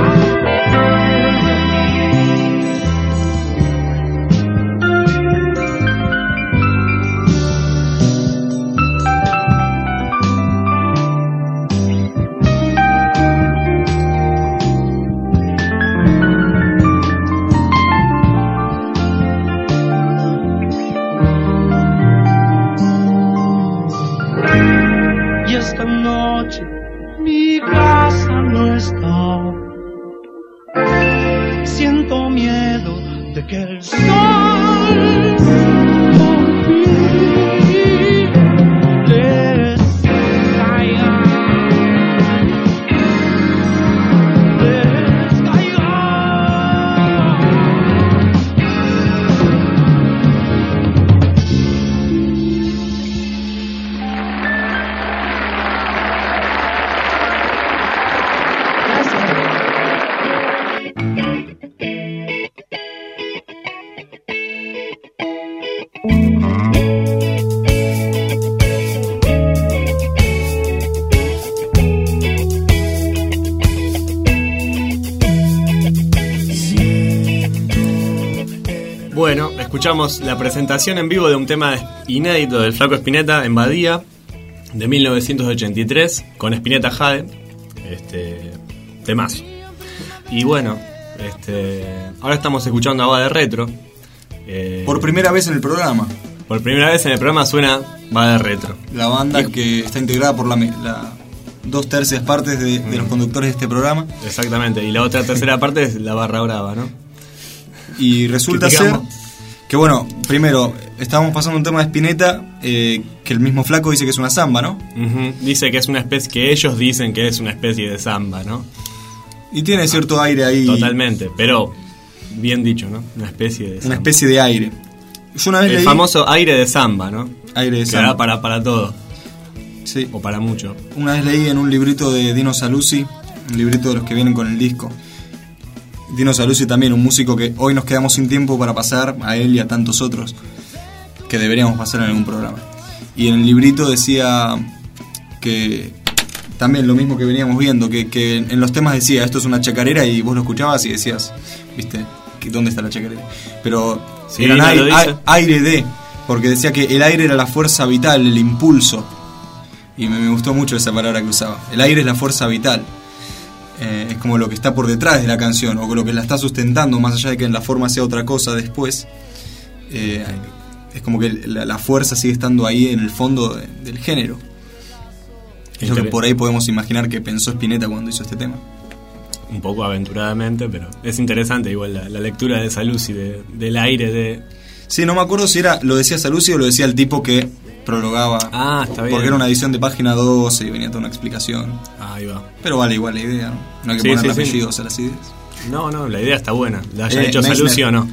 S21: Y esta noche mi casa no está. Siento miedo de que el sol por fin les caiga. Les caiga.
S1: Bueno, escuchamos la presentación en vivo de un tema inédito del Flaco Spinetta en Badía de mil novecientos ochenta y tres con Spinetta Jade, este temazo. Y bueno, este ahora estamos escuchando a Va de Retro. Eh,
S3: Por primera vez en el programa.
S1: Por primera vez en el programa suena Va de Retro.
S3: La banda que está integrada por la, la dos tercias partes de, de los conductores de este programa.
S1: Exactamente, y la otra tercera parte es la Barra Brava, ¿no?
S3: Y resulta ser que, bueno, primero, estábamos pasando un tema de Spinetta, eh, que el mismo Flaco dice que es una samba, ¿no?
S1: Uh-huh. Dice que es una especie, que ellos dicen que es una especie de samba, ¿no?
S3: Y tiene cierto aire ahí.
S1: Totalmente, pero bien dicho, ¿no? Una especie de samba.
S3: Una especie de aire. Yo una vez
S1: el
S3: leí...
S1: famoso aire de samba, ¿no?
S3: Aire de
S1: que
S3: samba.
S1: da para, para todo.
S3: Sí.
S1: O para mucho.
S3: Una vez leí en un librito de Dino Saluzzi, un librito de los que vienen con el disco. Dino Saluzzi también, un músico que hoy nos quedamos sin tiempo para pasar, a él y a tantos otros que deberíamos pasar en algún programa. Y en el librito decía que también lo mismo que veníamos viendo, que, que en los temas decía esto es una chacarera, y vos lo escuchabas y decías, viste, ¿dónde está la chacarera? Pero
S1: sí,
S3: eran
S1: no
S3: aire,
S1: lo dice.
S3: aire de, porque decía que el aire era la fuerza vital, el impulso. Y me, me gustó mucho esa palabra que usaba. El aire es la fuerza vital. Eh, es como lo que está por detrás de la canción, o lo que la está sustentando, más allá de que en la forma sea otra cosa después. Eh, es como que la, la fuerza sigue estando ahí en el fondo de, del género. Es lo que por ahí podemos imaginar que pensó Spinetta cuando hizo este tema.
S1: Un poco aventuradamente, pero es interesante igual la, la lectura de Saluzzi, de, del aire de...
S3: Sí, no me acuerdo si era lo decía Saluzzi o lo decía el tipo que prologaba.
S1: Ah, está bien.
S3: Porque era una edición de página doce y venía toda una explicación.
S1: Ahí va.
S3: Pero vale igual la idea, ¿no? No hay que
S1: sí,
S3: ponerle
S1: sí,
S3: apellidos
S1: sí.
S3: a las ideas.
S1: No, no, la idea está buena. La haya
S3: Eh,
S1: hecho
S3: Meissner.
S1: Saluzzi o no.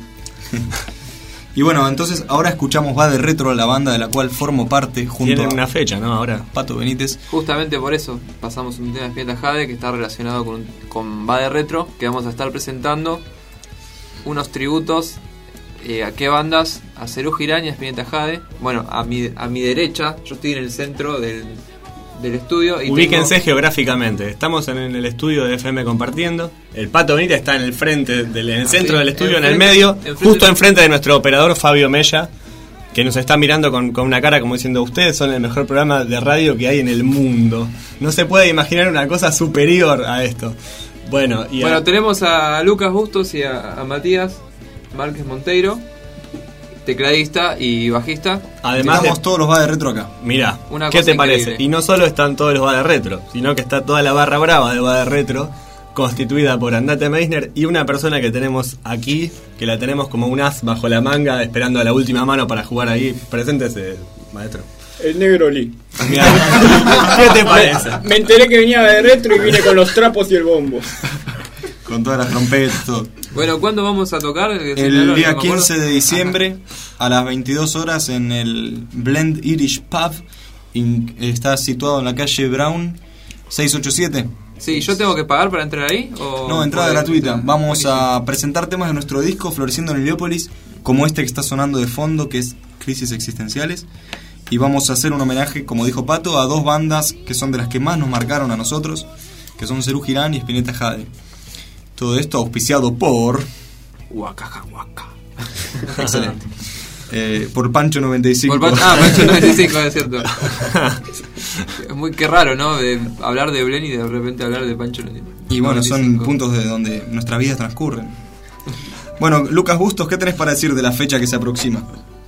S3: Y bueno, entonces ahora escuchamos Va de Retro, la banda de la cual formo parte junto
S1: Tienen
S3: a
S1: una fecha, ¿no? Ahora.
S3: Pato Benítez.
S2: Justamente por eso pasamos un tema de Spinetta Jade que está relacionado con, con Va de Retro, que vamos a estar presentando unos tributos. Eh, ¿A qué bandas? A Serú Girán y a Spinetta Jade. Bueno, a mi, a mi derecha, yo estoy en el centro del, del estudio. Y
S1: Ubíquense
S2: tengo...
S1: geográficamente. Estamos en el estudio de F M Compartiendo. El Pato Benítez está en el frente, del, en el centro del estudio, en el medio,
S2: enfrente
S1: justo
S2: de...
S1: enfrente de nuestro operador Fabio Mella, que nos está mirando con, con una cara como diciendo: ustedes son el mejor programa de radio que hay en el mundo. No se puede imaginar una cosa superior a esto. Bueno, y
S2: bueno
S1: a...
S2: tenemos a Lucas Bustos y a, a Matías Márquez Monteiro, tecladista y bajista.
S1: Además,
S3: tenemos
S1: de...
S3: todos los va de retro acá.
S1: Mirá,
S2: Una
S1: ¿qué
S2: cosa
S1: te
S2: increíble.
S1: parece? Y no solo están todos los va de retro, sino que está toda la barra brava de va de retro, constituida por Andate Meisner y una persona que tenemos aquí, que la tenemos como un as bajo la manga, esperando a la última mano para jugar ahí. Preséntese, maestro.
S10: El negro Lee.
S1: ¿Qué te parece?
S10: Me enteré que venía de retro y vine con los trapos y el bombo.
S3: Con todas las trompetas, todo.
S2: Bueno, ¿cuándo vamos a tocar?
S3: El día quince de diciembre a las veintidós horas en el Blend Irish Pub. In, está situado en la calle Brown seiscientos ochenta y siete.
S2: Sí, ¿yo tengo que pagar para entrar ahí? ¿O
S3: no, entrada
S2: puede...
S3: gratuita. Vamos a presentar temas de nuestro disco Floreciendo en Heliópolis, como este que está sonando de fondo, que es Crisis Existenciales. Y vamos a hacer un homenaje, como dijo Pato, a dos bandas que son de las que más nos marcaron a nosotros, que son Serú Girán y Spinetta Jade. Todo esto auspiciado por...
S2: Huacaja, huaca.
S3: Excelente. Eh, por Pancho noventa y cinco.
S2: Por Pan... Ah, Pancho noventa y cinco, es cierto. Es muy que raro, ¿no? De hablar de Blen y de repente hablar de Pancho noventa y cinco.
S3: Y bueno, son puntos de donde nuestras vidas transcurren. Bueno, Lucas Bustos, ¿qué tenés para decir de la fecha que se aproxima?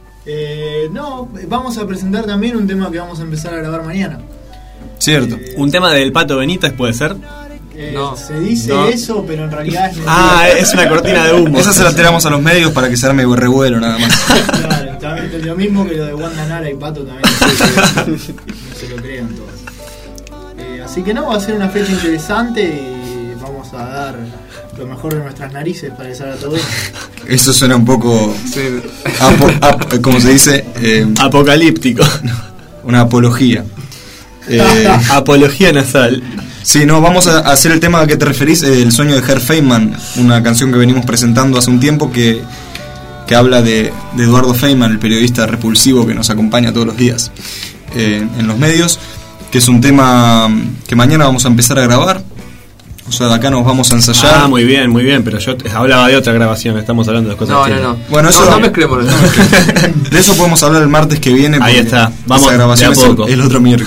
S12: Eh, no, vamos a presentar también un tema que vamos a empezar a grabar mañana.
S3: Cierto.
S12: Eh,
S1: ¿Un tema del Pato Benítez puede ser?
S12: Eh,
S2: no.
S12: Se dice
S1: No.
S12: eso, pero en realidad es
S1: Ah, es una cortina de humo.
S3: Esa se la tiramos a los medios para que se arme revuelo nada más.
S12: Claro, también, lo mismo que lo de Wanda Nara y Pato también. No se lo crean todos. Eh, así que no, va a ser una fecha interesante y vamos a dar lo mejor de nuestras narices para que salga todo bien.
S3: Eso suena un poco...
S2: Sí.
S3: Apo, ap, como se dice... Eh,
S1: Apocalíptico.
S3: Una apología.
S1: Eh, apología nasal.
S3: Sí, no, vamos a hacer el tema a que te referís, eh, El sueño de Herr Feynman, una canción que venimos presentando hace un tiempo que, que habla de, de Eduardo Feynman, el periodista repulsivo que nos acompaña todos los días eh, en los medios, que es un tema que mañana vamos a empezar a grabar. O sea, de acá nos vamos a ensayar.
S1: Ah, muy bien, muy bien, pero yo te- hablaba de otra grabación, estamos hablando de cosas
S2: No, no,
S1: distintas.
S2: no.
S3: Bueno, eso
S2: no, no mezclemos. No mezclemos.
S3: De eso podemos hablar el martes que viene.
S1: Ahí
S3: porque
S1: está, vamos
S3: esa grabación
S1: de a
S3: es el-
S1: poco.
S3: el otro miércoles.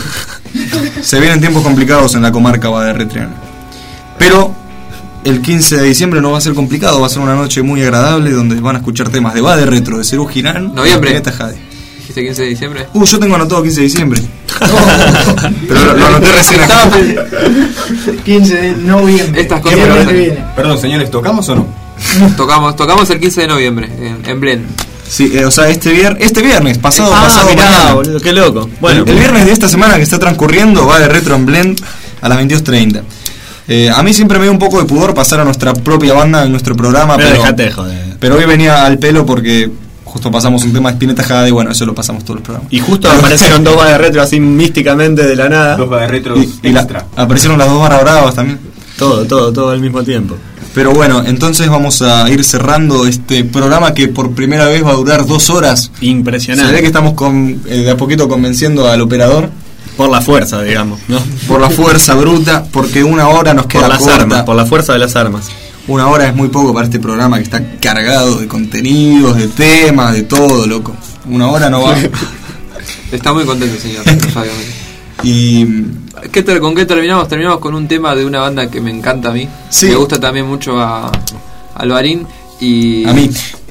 S3: Se vienen tiempos complicados en la comarca va de Retreano. Pero el quince de diciembre no va a ser complicado, va a ser una noche muy agradable donde van a escuchar temas de va de retro, de Serú Girán,
S2: Noviembre.
S3: y Spinetta Jade.
S2: ¿Dijiste quince de diciembre?
S3: Uh, yo tengo anotado quince de diciembre. Pero lo, lo anoté recién acá.
S12: quince de noviembre.
S2: Estas
S12: que
S2: cosas
S12: es lo
S2: pasan.
S12: que viene.
S3: Perdón, señores, ¿tocamos o no?
S2: Tocamos, tocamos el quince de noviembre en, en Blend.
S3: Sí, eh, o sea, este viernes, este viernes, pasado,
S1: Ah,
S3: pasado
S1: mirá,
S3: mañana.
S1: boludo, qué loco. Bueno,
S3: el, el viernes de esta semana que está transcurriendo va de retro en Blend a las veintidós treinta. Eh, a mí siempre me dio un poco de pudor pasar a nuestra propia banda en nuestro programa,
S1: pero
S3: pero,
S1: dejate, joder.
S3: pero hoy venía al pelo porque justo pasamos un tema de Spinetta Jade y bueno, eso lo pasamos todos los programas.
S1: Y justo aparecieron dos va de retro así místicamente de la nada.
S3: Dos de retro y, y la- aparecieron las dos barras bravas también.
S1: Todo, todo, todo al mismo tiempo.
S3: Pero bueno, entonces vamos a ir cerrando este programa que por primera vez va a durar dos horas.
S1: Impresionante.
S3: Se ve que estamos con, eh, de a poquito convenciendo al operador.
S1: Por la fuerza, digamos, ¿no?
S3: Por la fuerza bruta, porque una hora nos queda
S1: Por las
S3: corta.
S1: armas, por la fuerza de las armas.
S3: Una hora es muy poco para este programa que está cargado de contenidos, de temas, de todo, loco. Una hora no va.
S2: Está muy contento, señor. obviamente.
S3: Y
S2: ¿Qué ter- ¿Con qué terminamos? Terminamos con un tema de una banda que me encanta a mí.
S3: Sí.
S2: Me gusta también mucho a, a Alvarín y...
S3: a mí.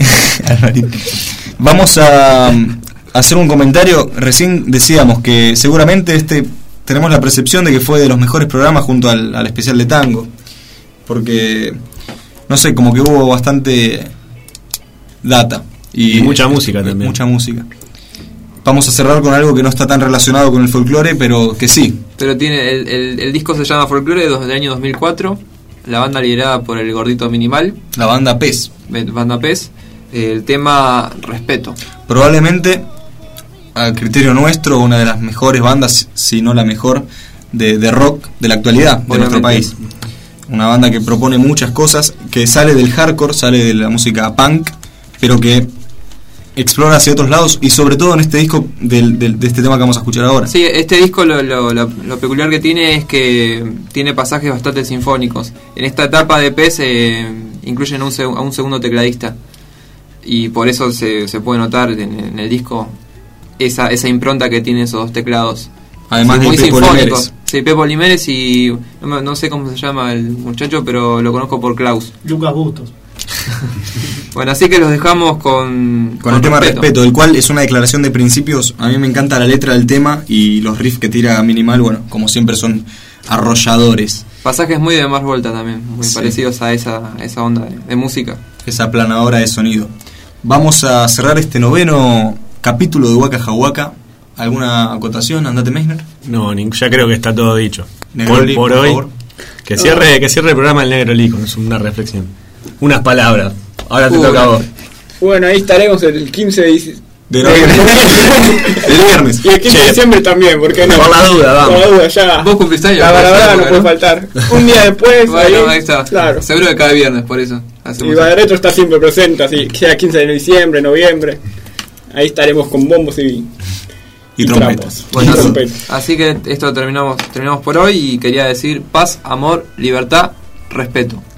S3: Vamos a hacer un comentario. Recién decíamos que seguramente este tenemos la percepción de que fue de los mejores programas junto al, al especial de tango. Porque, no sé, como que hubo bastante data. Y,
S1: Y mucha música también.
S3: Mucha música. Vamos a cerrar con algo que no está tan relacionado con el folclore, pero que sí.
S2: Pero tiene el, el, el disco se llama Folklore del año dos mil cuatro. La banda liderada por el Gordito Minimal.
S3: La banda Pez.
S2: Banda Pez. El tema Respeto.
S3: Probablemente, al criterio nuestro, una de las mejores bandas, si no la mejor, de, de rock de la actualidad de nuestro país. Una banda que propone muchas cosas, que sale del hardcore, sale de la música punk, pero que explora hacia otros lados, y sobre todo en este disco del, del, de este tema que vamos a escuchar ahora.
S2: Sí, este disco lo, lo, lo, lo peculiar que tiene es que tiene pasajes bastante sinfónicos. En esta etapa de Pez eh, incluyen un, seg- a un segundo tecladista, y por eso se, se puede notar en, en el disco esa, esa impronta que tienen esos dos teclados
S3: Además
S2: sí,
S3: de
S2: muy
S3: Pepo
S2: sinfónico.
S3: Limeres.
S2: Sí, Pepo Limeres y no, me- no sé cómo se llama el muchacho, pero lo conozco por Klaus.
S12: Lucas Bustos.
S2: Bueno, así que los dejamos con,
S3: Con el tema respeto, el cual es una declaración de principios. A mí me encanta la letra del tema y los riffs que tira Minimal, bueno, como siempre son arrolladores.
S2: Pasajes muy de Mars Volta también, muy
S3: Sí.
S2: parecidos a esa, a esa onda de, de música.
S3: Esa aplanadora de sonido. Vamos a cerrar este noveno capítulo de Waka Jawaka. ¿Alguna acotación? Andate Meisner.
S1: No, ni- ya creo que está todo dicho.
S3: Negroli,
S1: por, por
S3: por
S1: hoy,
S3: favor.
S1: que cierre, que cierre el programa el Negro Lico, es una reflexión. Unas palabras. Ahora te
S10: Uy.
S1: toca a vos.
S10: Bueno, ahí estaremos el quince de diciembre.
S3: De noviembre. El viernes.
S10: Y el quince de diciembre también, ¿por qué no?
S1: Por la duda, vamos.
S10: Por la duda, ya.
S2: Vos cumplís años.
S10: La
S2: por esa
S10: verdad no
S2: época,
S10: puede faltar. Un día después,
S2: Bueno,
S10: ahí,
S2: ahí está.
S10: claro.
S2: Seguro que cae viernes, por eso.
S10: Y
S2: hacemos
S10: Baderetro está siempre presente, así que sea quince de diciembre, noviembre. Ahí estaremos con bombos y,
S3: Y
S10: trapos.
S3: trompetas.
S10: Y
S2: Bueno, así,
S10: trompetas.
S2: así que esto terminamos, terminamos por hoy y quería decir paz, amor, libertad, respeto.